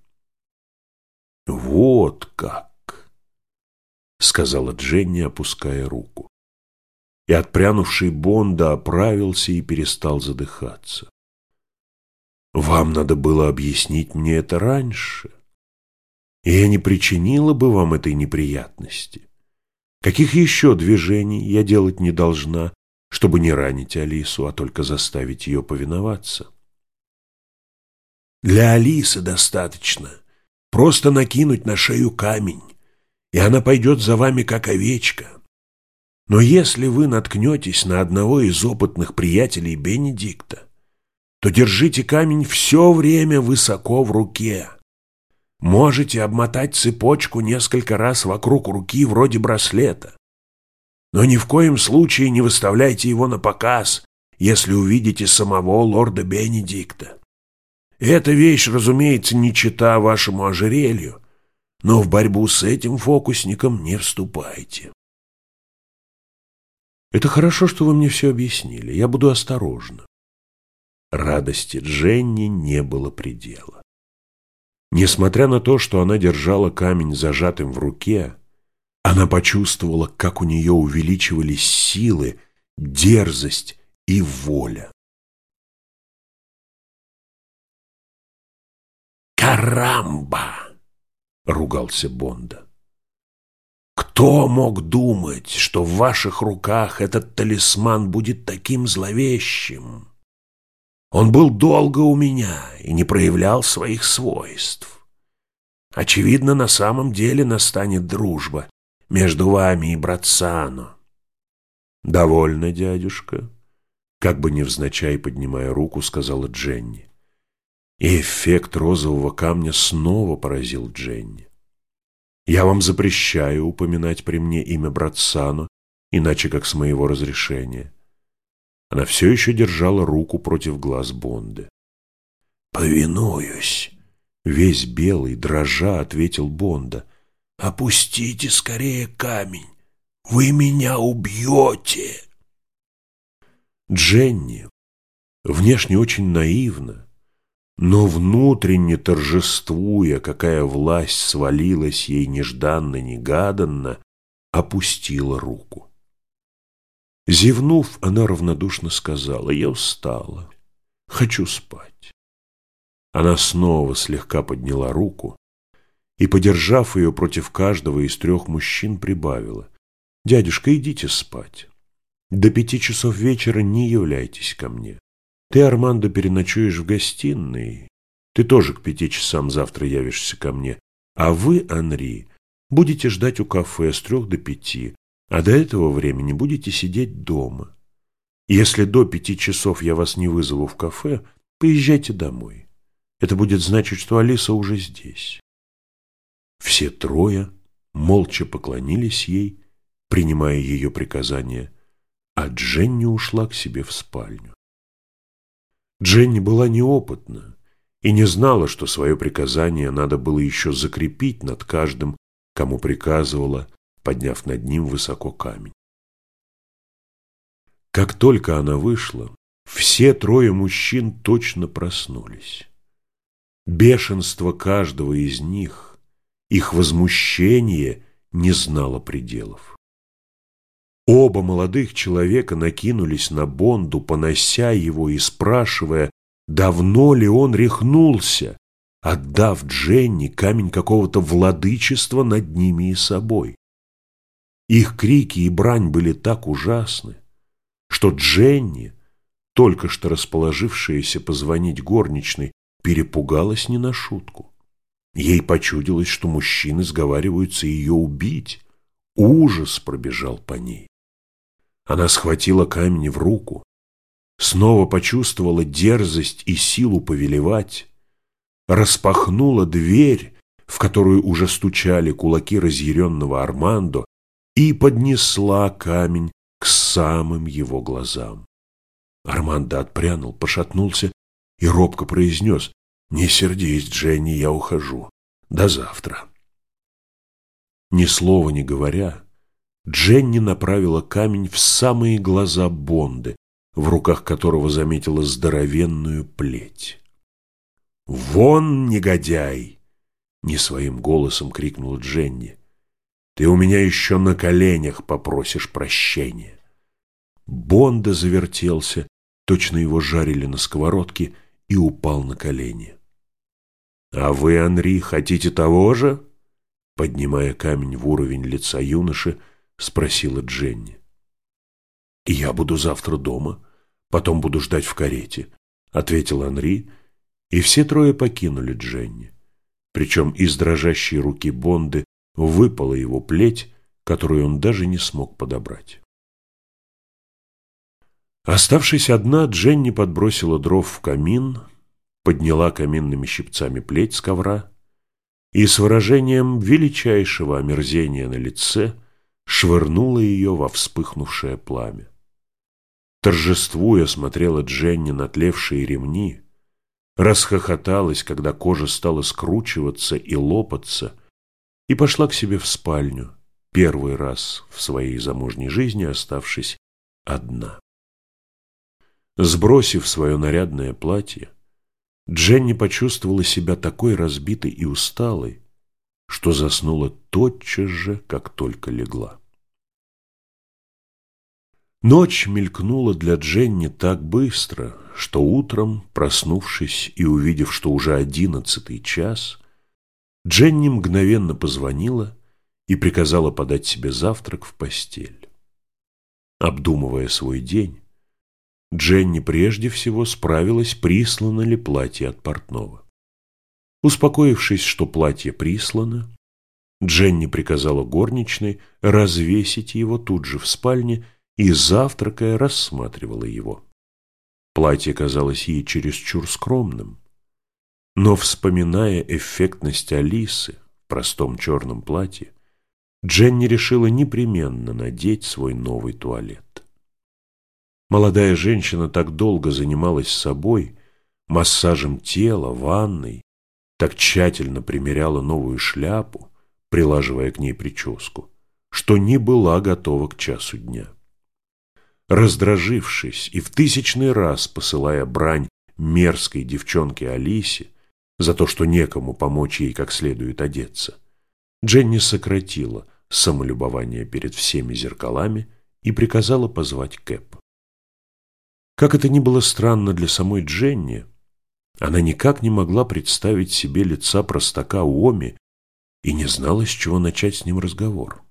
«Вот как!» — сказала Дженни, опуская руку. И отпрянувший Бонда оправился и перестал задыхаться. «Вам надо было объяснить мне это раньше, и я не причинила бы вам этой неприятности. Каких еще движений я делать не должна, чтобы не ранить Алису, а только заставить ее повиноваться?» «Для Алисы достаточно просто накинуть на шею камень, и она пойдет за вами, как овечка. Но если вы наткнетесь на одного из опытных приятелей Бенедикта, то держите камень все время высоко в руке. Можете обмотать цепочку несколько раз вокруг руки, вроде браслета. Но ни в коем случае не выставляйте его на показ, если увидите самого лорда Бенедикта. Эта вещь, разумеется, не чета вашему ожерелью, но в борьбу с этим фокусником не вступайте». «Это хорошо, что вы мне все объяснили. Я буду осторожна». Радости Дженни не было предела. Несмотря на то, что она держала камень зажатым в руке, она почувствовала, как у нее увеличивались силы, дерзость и воля. «Карамба!» — ругался Бонда. «Кто мог думать, что в ваших руках этот талисман будет таким зловещим? Он был долго у меня и не проявлял своих свойств. Очевидно, на самом деле настанет дружба между вами и Братцано». «Довольно, дядюшка», — как бы невзначай поднимая руку, сказала Дженни. И эффект розового камня снова поразил Дженни. «Я вам запрещаю упоминать при мне имя Братцано, иначе как с моего разрешения». Она все еще держала руку против глаз Бонды. «Повинуюсь», — весь белый, дрожа, ответил Бонда. «Опустите скорее камень, вы меня убьете». Дженни, внешне очень наивно, но внутренне торжествуя, какая власть свалилась ей нежданно-негаданно, опустила руку. Зевнув, она равнодушно сказала: «Я устала, хочу спать». Она снова слегка подняла руку и, подержав ее против каждого из трех мужчин, прибавила: «Дядюшка, идите спать. До пяти часов вечера не являйтесь ко мне. Ты, Армандо, переночуешь в гостиной. Ты тоже к пяти часам завтра явишься ко мне. А вы, Анри, будете ждать у кафе с трех до пяти, а до этого времени будете сидеть дома. Если до пяти часов я вас не вызову в кафе, поезжайте домой. Это будет значить, что Алиса уже здесь». Все трое молча поклонились ей, принимая ее приказания, а Дженни ушла к себе в спальню. Дженни была неопытна и не знала, что свое приказание надо было еще закрепить над каждым, кому приказывала, подняв над ним высоко камень. Как только она вышла, все трое мужчин точно проснулись. Бешенство каждого из них, их возмущение не знало пределов. Оба молодых человека накинулись на Бонду, понося его и спрашивая, давно ли он рехнулся, отдав Дженни камень какого-то владычества над ними и собой. Их крики и брань были так ужасны, что Дженни, только что расположившаяся позвонить горничной, перепугалась не на шутку. Ей почудилось, что мужчины сговариваются ее убить. Ужас пробежал по ней. Она схватила камень в руку, снова почувствовала дерзость и силу повелевать, распахнула дверь, в которую уже стучали кулаки разъяренного Армандо, и поднесла камень к самым его глазам. Армандо отпрянул, пошатнулся и робко произнес: «Не сердись, Дженни, я ухожу. До завтра». Ни слова не говоря, Дженни направила камень в самые глаза Бонды, в руках которого заметила здоровенную плеть. «Вон, негодяй!» — не своим голосом крикнула Дженни. «Ты у меня еще на коленях попросишь прощения». Бонда завертелся, точно его жарили на сковородке, и упал на колени. «А вы, Анри, хотите того же?» Поднимая камень в уровень лица юноши, спросила Дженни. «Я буду завтра дома, потом буду ждать в карете», — ответил Анри, и все трое покинули Дженни. Причем из дрожащей руки Бонды выпала его плеть, которую он даже не смог подобрать. Оставшись одна, Дженни подбросила дров в камин, подняла каминными щипцами плеть с ковра и с выражением величайшего омерзения на лице швырнула ее во вспыхнувшее пламя. Торжествуя, смотрела Дженни на тлевшие ремни, расхохоталась, когда кожа стала скручиваться и лопаться, и пошла к себе в спальню, первый раз в своей замужней жизни оставшись одна. Сбросив свое нарядное платье, Дженни почувствовала себя такой разбитой и усталой, что заснула тотчас же, как только легла. Ночь мелькнула для Дженни так быстро, что утром, проснувшись и увидев, что уже одиннадцатый час, Дженни мгновенно позвонила и приказала подать себе завтрак в постель. Обдумывая свой день, Дженни прежде всего справилась, прислано ли платье от портного. Успокоившись, что платье прислано, Дженни приказала горничной развесить его тут же в спальне и, завтракая, рассматривала его. Платье казалось ей чересчур скромным, но, вспоминая эффектность Алисы в простом черном платье, Дженни решила непременно надеть свой новый туалет. Молодая женщина так долго занималась собой, массажем тела, ванной, так тщательно примеряла новую шляпу, прилаживая к ней прическу, что не была готова к часу дня. Раздражившись и в тысячный раз посылая брань мерзкой девчонке Алисе за то, что некому помочь ей как следует одеться, Дженни сократила самолюбование перед всеми зеркалами и приказала позвать Кэп. Как это ни было странно для самой Дженни, она никак не могла представить себе лица простака Уоми и не знала, с чего начать с ним разговор.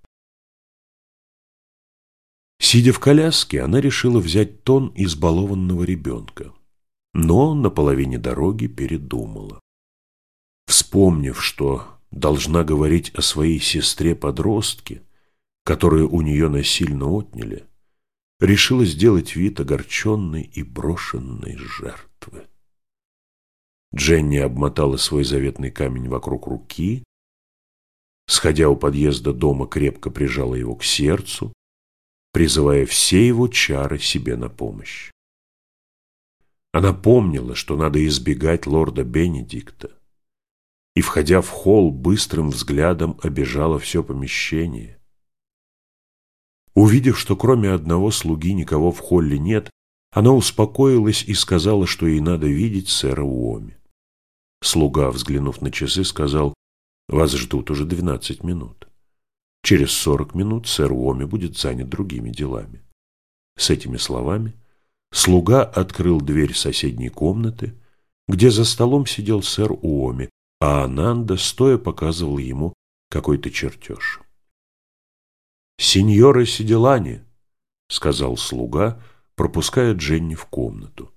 Сидя в коляске, она решила взять тон избалованного ребенка, но на половине дороги передумала. Вспомнив, что должна говорить о своей сестре-подростке, которую у нее насильно отняли, решила сделать вид огорченной и брошенной жертвы. Дженни обмотала свой заветный камень вокруг руки, сходя у подъезда дома, крепко прижала его к сердцу, призывая все его чары себе на помощь. Она помнила, что надо избегать лорда Бенедикта, и, входя в холл, быстрым взглядом обежала все помещение. Увидев, что кроме одного слуги никого в холле нет, она успокоилась и сказала, что ей надо видеть сэра Уоми. Слуга, взглянув на часы, сказал: «Вас ждут уже двенадцать минут. Через сорок минут сэр Уоми будет занят другими делами». С этими словами слуга открыл дверь соседней комнаты, где за столом сидел сэр Уоми, а Ананда стоя показывал ему какой-то чертеж. «Синьора Сиделани», — сказал слуга, пропуская Дженни в комнату.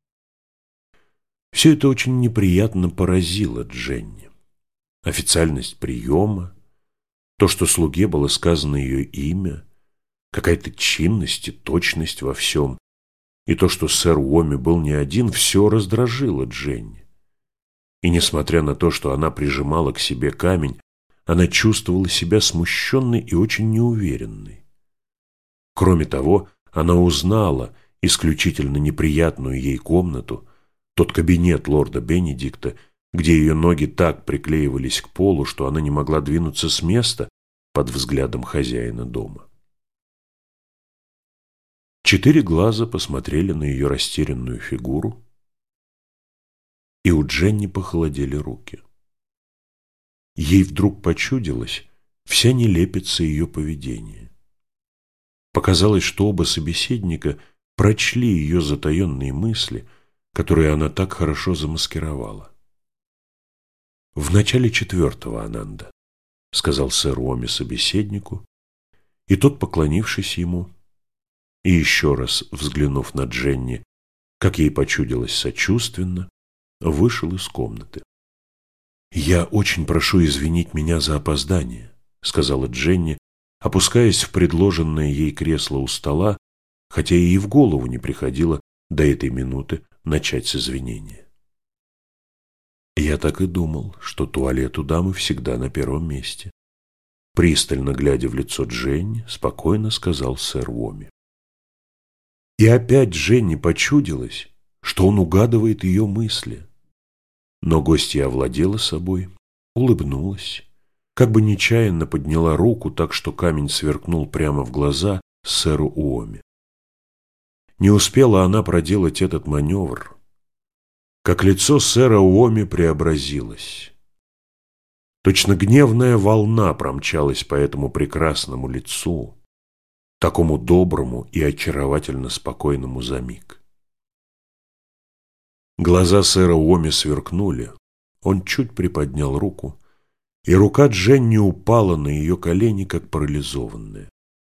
Все это очень неприятно поразило Дженни. Официальность приема, то, что слуге было сказано ее имя, какая-то чинность и точность во всем, и то, что сэр Уоми был не один, все раздражило Дженни. И несмотря на то, что она прижимала к себе камень, она чувствовала себя смущенной и очень неуверенной. Кроме того, она узнала исключительно неприятную ей комнату, тот кабинет лорда Бенедикта, где ее ноги так приклеивались к полу, что она не могла двинуться с места под взглядом хозяина дома. Четыре глаза посмотрели на ее растерянную фигуру, и у Дженни похолодели руки. Ей вдруг почудилась вся нелепица ее поведения. Показалось, что оба собеседника прочли ее затаенные мысли, которые она так хорошо замаскировала. «В начале четвертого, Ананда», — сказал сэр Уоми собеседнику, и тот, поклонившись ему и еще раз взглянув на Дженни, как ей почудилось сочувственно, вышел из комнаты. «Я очень прошу извинить меня за опоздание», — сказала Дженни, опускаясь в предложенное ей кресло у стола, хотя ей в голову не приходило до этой минуты начать с извинения. «Я так и думал, что туалет у дамы всегда на первом месте», — пристально глядя в лицо Дженни, спокойно сказал сэр Уоми. И опять Дженни почудилось, что он угадывает ее мысли. Но гостья овладела собой, улыбнулась, как бы нечаянно подняла руку так, что камень сверкнул прямо в глаза сэру Уоми. Не успела она проделать этот маневр, как лицо сэра Уоми преобразилось. Точно гневная волна промчалась по этому прекрасному лицу, такому доброму и очаровательно спокойному за миг. Глаза сэра Уоми сверкнули, он чуть приподнял руку, и рука Дженни упала на ее колени, как парализованная.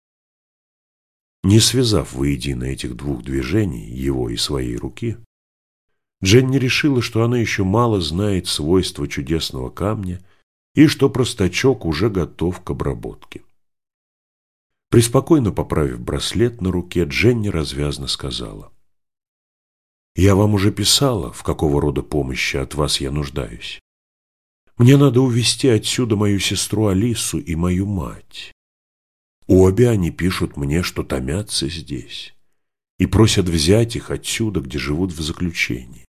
Не связав воедино этих двух движений, его и своей руки, Дженни решила, что она еще мало знает свойства чудесного камня и что простачок уже готов к обработке. Преспокойно поправив браслет на руке, Дженни развязно сказала: «Я вам уже писала, в какого рода помощи от вас я нуждаюсь. Мне надо увезти отсюда мою сестру Алису и мою мать. Обе они пишут мне, что томятся здесь, и просят взять их отсюда, где живут в заключении».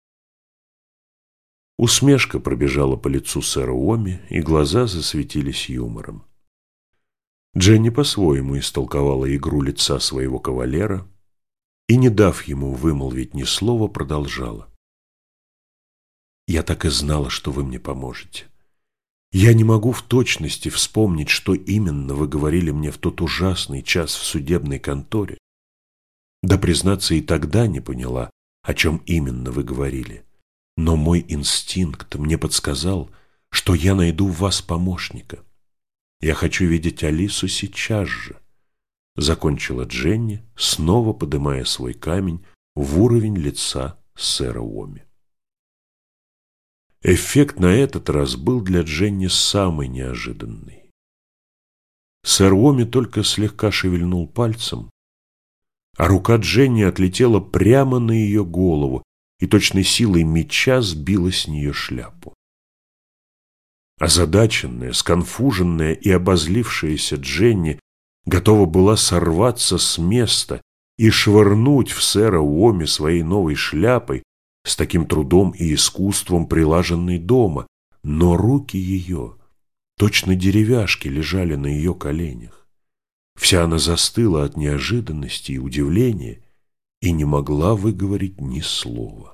Усмешка пробежала по лицу сэра Уоми, и глаза засветились юмором. Дженни по-своему истолковала игру лица своего кавалера и, не дав ему вымолвить ни слова, продолжала: «Я так и знала, что вы мне поможете. Я не могу в точности вспомнить, что именно вы говорили мне в тот ужасный час в судебной конторе. Да, признаться, и тогда не поняла, о чем именно вы говорили. Но мой инстинкт мне подсказал, что я найду в вас помощника. Я хочу видеть Алису сейчас же. Закончила Дженни, снова подымая свой камень в уровень лица сэра Уоми. Эффект на этот раз был для Дженни самый неожиданный. Сэр Уоми только слегка шевельнул пальцем, а рука Дженни отлетела прямо на ее голову и точной силой меча сбила с нее шляпу. Озадаченная, сконфуженная и обозлившаяся Дженни готова была сорваться с места и швырнуть в сэра Уоми своей новой шляпой, с таким трудом и искусством прилаженной дома, но руки ее, точно деревяшки, лежали на ее коленях. Вся она застыла от неожиданности и удивления и не могла выговорить ни слова.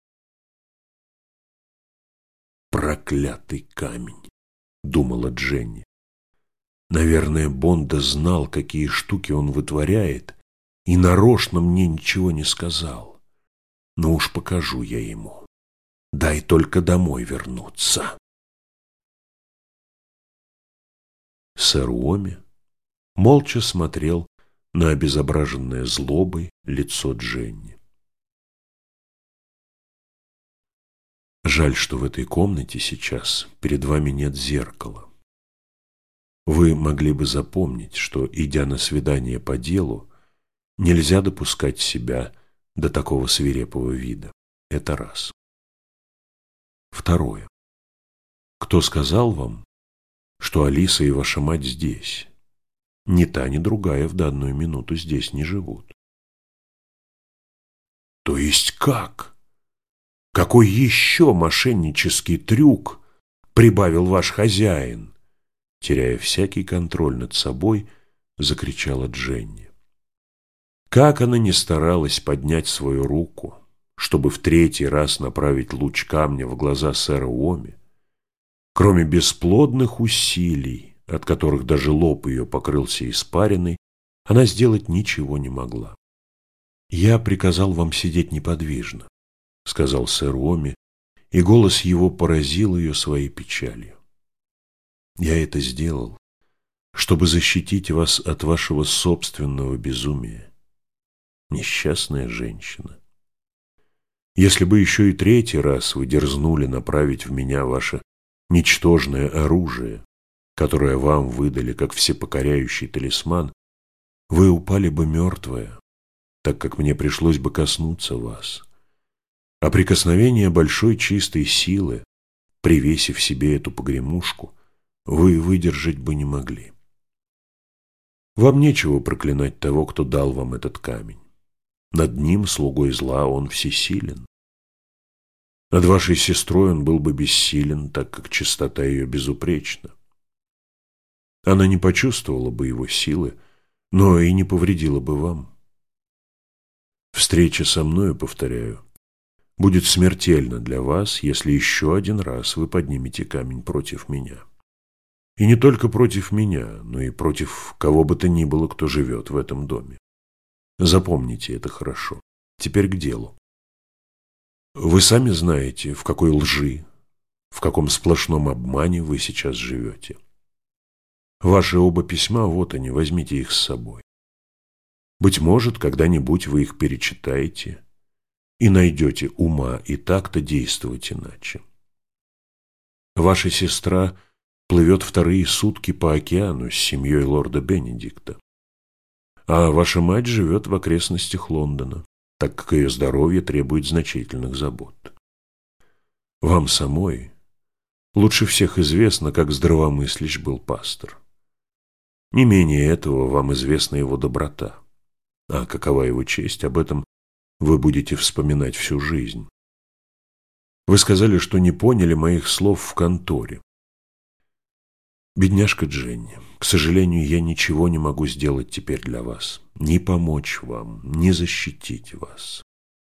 «Проклятый камень!» — думала Дженни. «Наверное, Бонда знал, какие штуки он вытворяет, и нарочно мне ничего не сказал. Но уж покажу я ему. Дай только домой вернуться». Сэр Уоми молча смотрел на обезображенное злобой лицо Дженни. «Жаль, что в этой комнате сейчас перед вами нет зеркала. Вы могли бы запомнить, что, идя на свидание по делу, нельзя допускать себя до такого свирепого вида. Это раз. Второе. Кто сказал вам, что Алиса и ваша мать здесь? Ни та, ни другая в данную минуту здесь не живут». «То есть как? Какой еще мошеннический трюк прибавил ваш хозяин?» Теряя всякий контроль над собой, закричала Дженни. Как она ни старалась поднять свою руку, чтобы в третий раз направить луч камня в глаза сэра Уоми, кроме бесплодных усилий, от которых даже лоб ее покрылся испариной, она сделать ничего не могла. «Я приказал вам сидеть неподвижно», — сказал сэр Уоми, и голос его поразил ее своей печалью. «Я это сделал, чтобы защитить вас от вашего собственного безумия. Несчастная женщина. Если бы еще и третий раз вы дерзнули направить в меня ваше ничтожное оружие, которое вам выдали как всепокоряющий талисман, вы упали бы мертвая, так как мне пришлось бы коснуться вас. А прикосновение большой чистой силы, привесив себе эту погремушку, вы выдержать бы не могли. Вам нечего проклинать того, кто дал вам этот камень. Над ним, слугой зла, он всесилен. Над вашей сестрой он был бы бессилен, так как чистота ее безупречна. Она не почувствовала бы его силы, но и не повредила бы вам. Встреча со мною, повторяю, будет смертельна для вас, если еще один раз вы поднимете камень против меня. И не только против меня, но и против кого бы то ни было, кто живет в этом доме. Запомните это хорошо. Теперь к делу. Вы сами знаете, в какой лжи, в каком сплошном обмане вы сейчас живете. Ваши оба письма, вот они, возьмите их с собой. Быть может, когда-нибудь вы их перечитаете и найдете ума и так-то действовать иначе. Ваша сестра плывет вторые сутки по океану с семьей лорда Бенедикта, а ваша мать живет в окрестностях Лондона, так как ее здоровье требует значительных забот. Вам самой лучше всех известно, как здравомыслящ был пастор. Не менее этого вам известна его доброта, а какова его честь, об этом вы будете вспоминать всю жизнь. Вы сказали, что не поняли моих слов в конторе. Бедняжка Дженни, к сожалению, я ничего не могу сделать теперь для вас, ни помочь вам, ни защитить вас.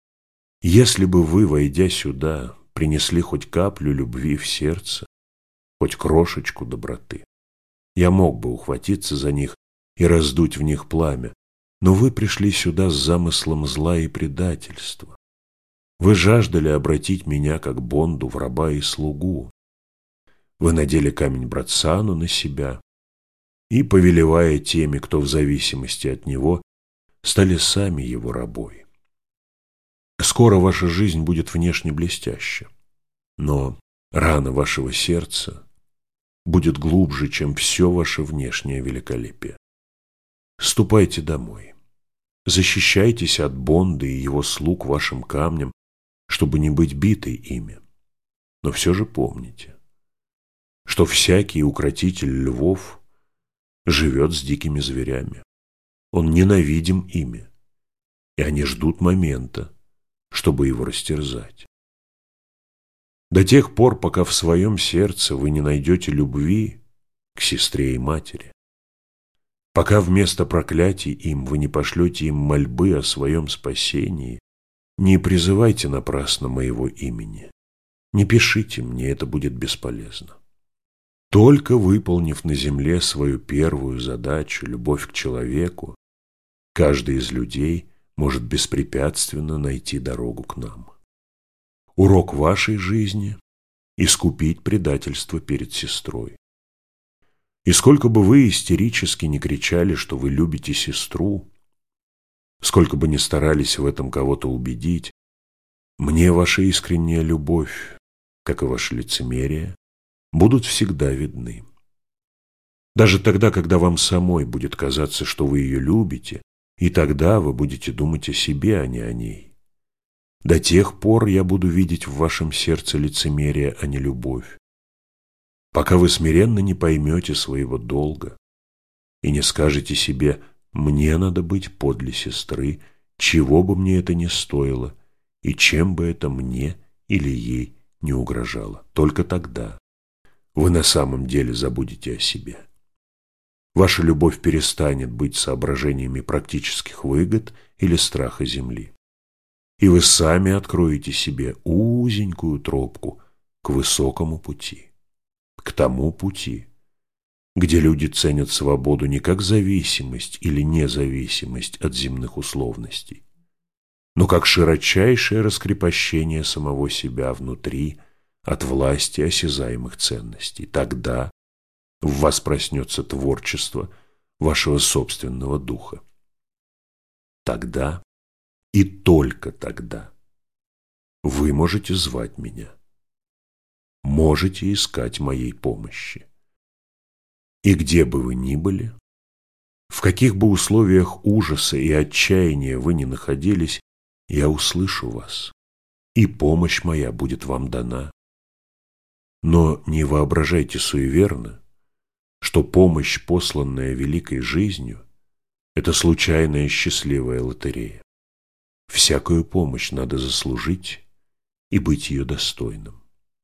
Если бы вы, войдя сюда, принесли хоть каплю любви в сердце, хоть крошечку доброты. Я мог бы ухватиться за них и раздуть в них пламя, но вы пришли сюда с замыслом зла и предательства. Вы жаждали обратить меня, как Бонду, в раба и слугу. Вы надели камень Братсану на себя и, повелевая теми, кто в зависимости от него, стали сами его рабой. Скоро ваша жизнь будет внешне блестяща, но рана вашего сердца будет глубже, чем все ваше внешнее великолепие. Ступайте домой, защищайтесь от Бонда и его слуг вашим камнем, чтобы не быть битой ими. Но все же помните, что всякий укротитель львов живет с дикими зверями. Он ненавидим ими, и они ждут момента, чтобы его растерзать. До тех пор, пока в своем сердце вы не найдете любви к сестре и матери, пока вместо проклятий им вы не пошлете им мольбы о своем спасении, не призывайте напрасно моего имени, не пишите мне, это будет бесполезно. Только выполнив на земле свою первую задачу, любовь к человеку, каждый из людей может беспрепятственно найти дорогу к нам. Урок вашей жизни – искупить предательство перед сестрой. И сколько бы вы истерически не кричали, что вы любите сестру, сколько бы ни старались в этом кого-то убедить, мне ваша искренняя любовь, как и ваше лицемерие, будут всегда видны. Даже тогда, когда вам самой будет казаться, что вы ее любите, и тогда вы будете думать о себе, а не о ней. До тех пор я буду видеть в вашем сердце лицемерие, а не любовь. Пока вы смиренно не поймете своего долга и не скажете себе: «Мне надо быть подле сестры, чего бы мне это ни стоило, и чем бы это мне или ей не угрожало». Только тогда вы на самом деле забудете о себе. Ваша любовь перестанет быть соображениями практических выгод или страха земли. И вы сами откроете себе узенькую тропку к высокому пути, к тому пути, где люди ценят свободу не как зависимость или независимость от земных условностей, но как широчайшее раскрепощение самого себя внутри от власти осязаемых ценностей. Тогда в вас проснется творчество вашего собственного духа. Тогда и только тогда вы можете звать меня, можете искать моей помощи. И где бы вы ни были, в каких бы условиях ужаса и отчаяния вы ни находились, я услышу вас, и помощь моя будет вам дана. Но не воображайте суеверно, что помощь, посланная великой жизнью, это случайная счастливая лотерея. Всякую помощь надо заслужить и быть ее достойным.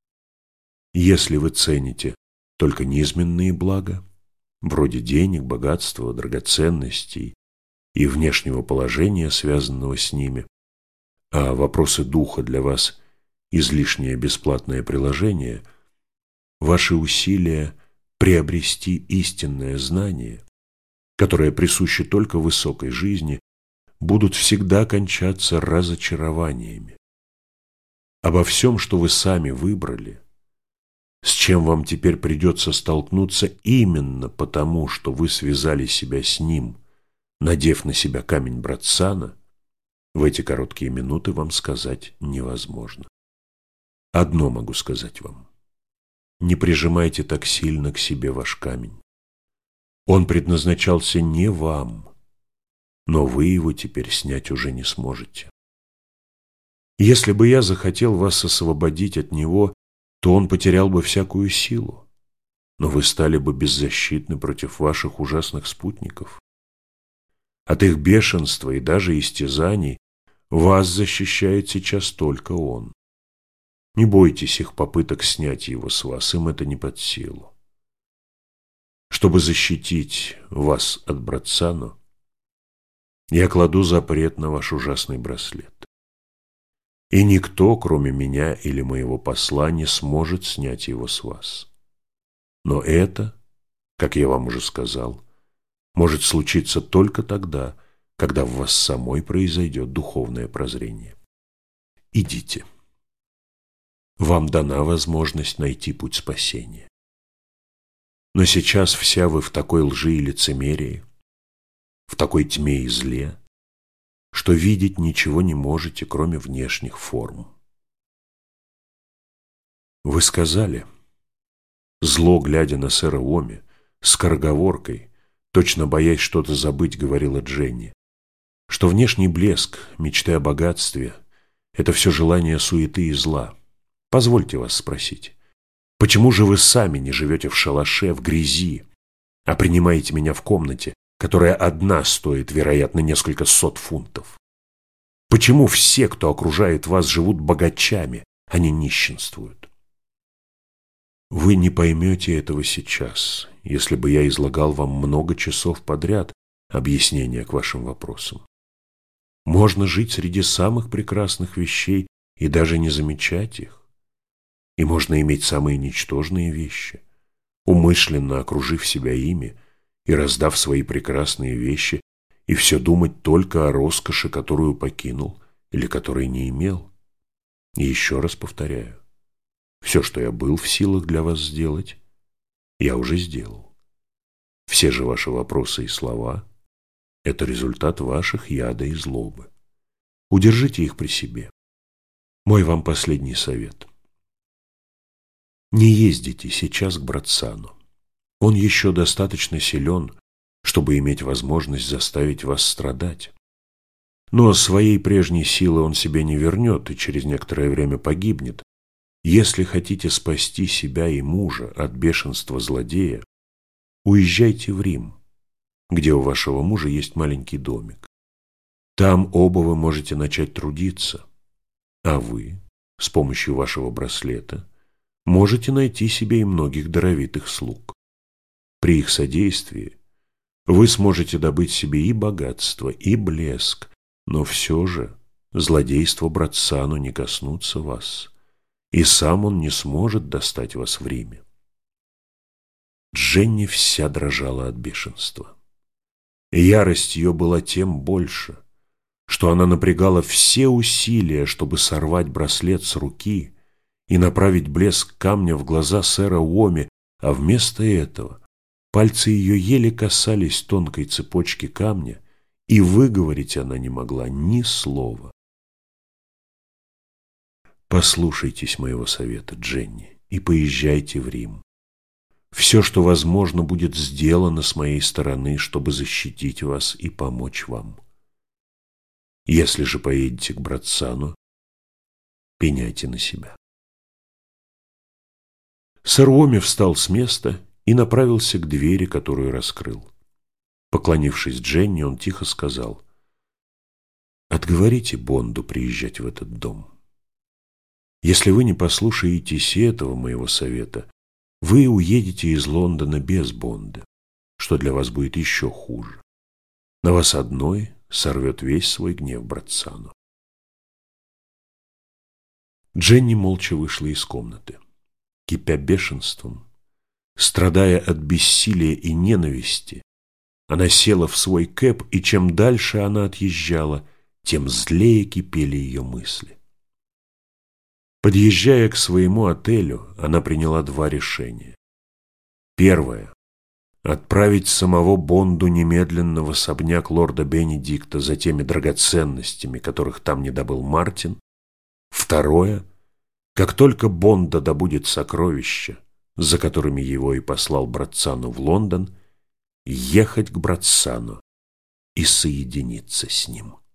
Если вы цените только низменные блага, вроде денег, богатства, драгоценностей и внешнего положения, связанного с ними, а вопросы духа для вас излишнее бесплатное приложение, ваши усилия приобрести истинное знание, которое присуще только высокой жизни, будут всегда кончаться разочарованиями. Обо всем, что вы сами выбрали, с чем вам теперь придется столкнуться именно потому, что вы связали себя с ним, надев на себя камень Братсана, в эти короткие минуты вам сказать невозможно. Одно могу сказать вам: не прижимайте так сильно к себе ваш камень. Он предназначался не вам, но вы его теперь снять уже не сможете. Если бы я захотел вас освободить от него, то он потерял бы всякую силу, но вы стали бы беззащитны против ваших ужасных спутников. От их бешенства и даже истязаний вас защищает сейчас только он. Не бойтесь их попыток снять его с вас, им это не под силу. Чтобы защитить вас от Братсану, я кладу запрет на ваш ужасный браслет. И никто, кроме меня или моего посла, не сможет снять его с вас. Но это, как я вам уже сказал, может случиться только тогда, когда в вас самой произойдет духовное прозрение. Идите. Вам дана возможность найти путь спасения. Но сейчас вся вы в такой лжи и лицемерии, в такой тьме и зле, что видеть ничего не можете, кроме внешних форм. Вы сказали, зло, глядя на сэра Уоми, скороговоркой, точно боясь что-то забыть, говорила Дженни, что внешний блеск, мечты о богатстве – это все желание суеты и зла. Позвольте вас спросить, почему же вы сами не живете в шалаше, в грязи, а принимаете меня в комнате, которая одна стоит, вероятно, несколько сот фунтов? Почему все, кто окружает вас, живут богачами, а не нищенствуют? Вы не поймете этого сейчас, если бы я излагал вам много часов подряд объяснения к вашим вопросам. Можно жить среди самых прекрасных вещей и даже не замечать их. И можно иметь самые ничтожные вещи, умышленно окружив себя ими и раздав свои прекрасные вещи, и все думать только о роскоши, которую покинул или которой не имел. И еще раз повторяю, все, что я был в силах для вас сделать, я уже сделал. Все же ваши вопросы и слова – это результат ваших яда и злобы. Удержите их при себе. Мой вам последний совет. Не ездите сейчас к Братсану. Он еще достаточно силен, чтобы иметь возможность заставить вас страдать. Но своей прежней силы он себе не вернет и через некоторое время погибнет. Если хотите спасти себя и мужа от бешенства злодея, уезжайте в Рим, где у вашего мужа есть маленький домик. Там оба вы можете начать трудиться, а вы, с помощью вашего браслета, можете найти себе и многих даровитых слуг. При их содействии вы сможете добыть себе и богатство, и блеск, но все же злодейство Братсану не коснутся вас, и сам он не сможет достать вас в Риме. Дженни вся дрожала от бешенства. Ярость ее была тем больше, что она напрягала все усилия, чтобы сорвать браслет с руки и направить блеск камня в глаза сэра Уоми, а вместо этого пальцы ее еле касались тонкой цепочки камня, и выговорить она не могла ни слова. Послушайтесь моего совета, Дженни, и поезжайте в Рим. Все, что возможно, будет сделано с моей стороны, чтобы защитить вас и помочь вам. Если же поедете к Братсану, пеняйте на себя. Сэр Уоми встал с места и направился к двери, которую раскрыл. Поклонившись Дженни, он тихо сказал: «Отговорите Бонду приезжать в этот дом. Если вы не послушаетесь этого моего совета, вы уедете из Лондона без Бонда, что для вас будет еще хуже. На вас одной сорвет весь свой гнев Братсану». Дженни молча вышла из комнаты. Кипя бешенством, страдая от бессилия и ненависти, она села в свой кэб, и чем дальше она отъезжала, тем злее кипели ее мысли. Подъезжая к своему отелю, она приняла два решения. Первое – отправить самого Бонду немедленно в особняк лорда Бенедикта за теми драгоценностями, которых там не добыл Мартин. Второе – как только Бонда добудет сокровища, за которыми его и послал Братсану в Лондон, ехать к Братсану и соединиться с ним.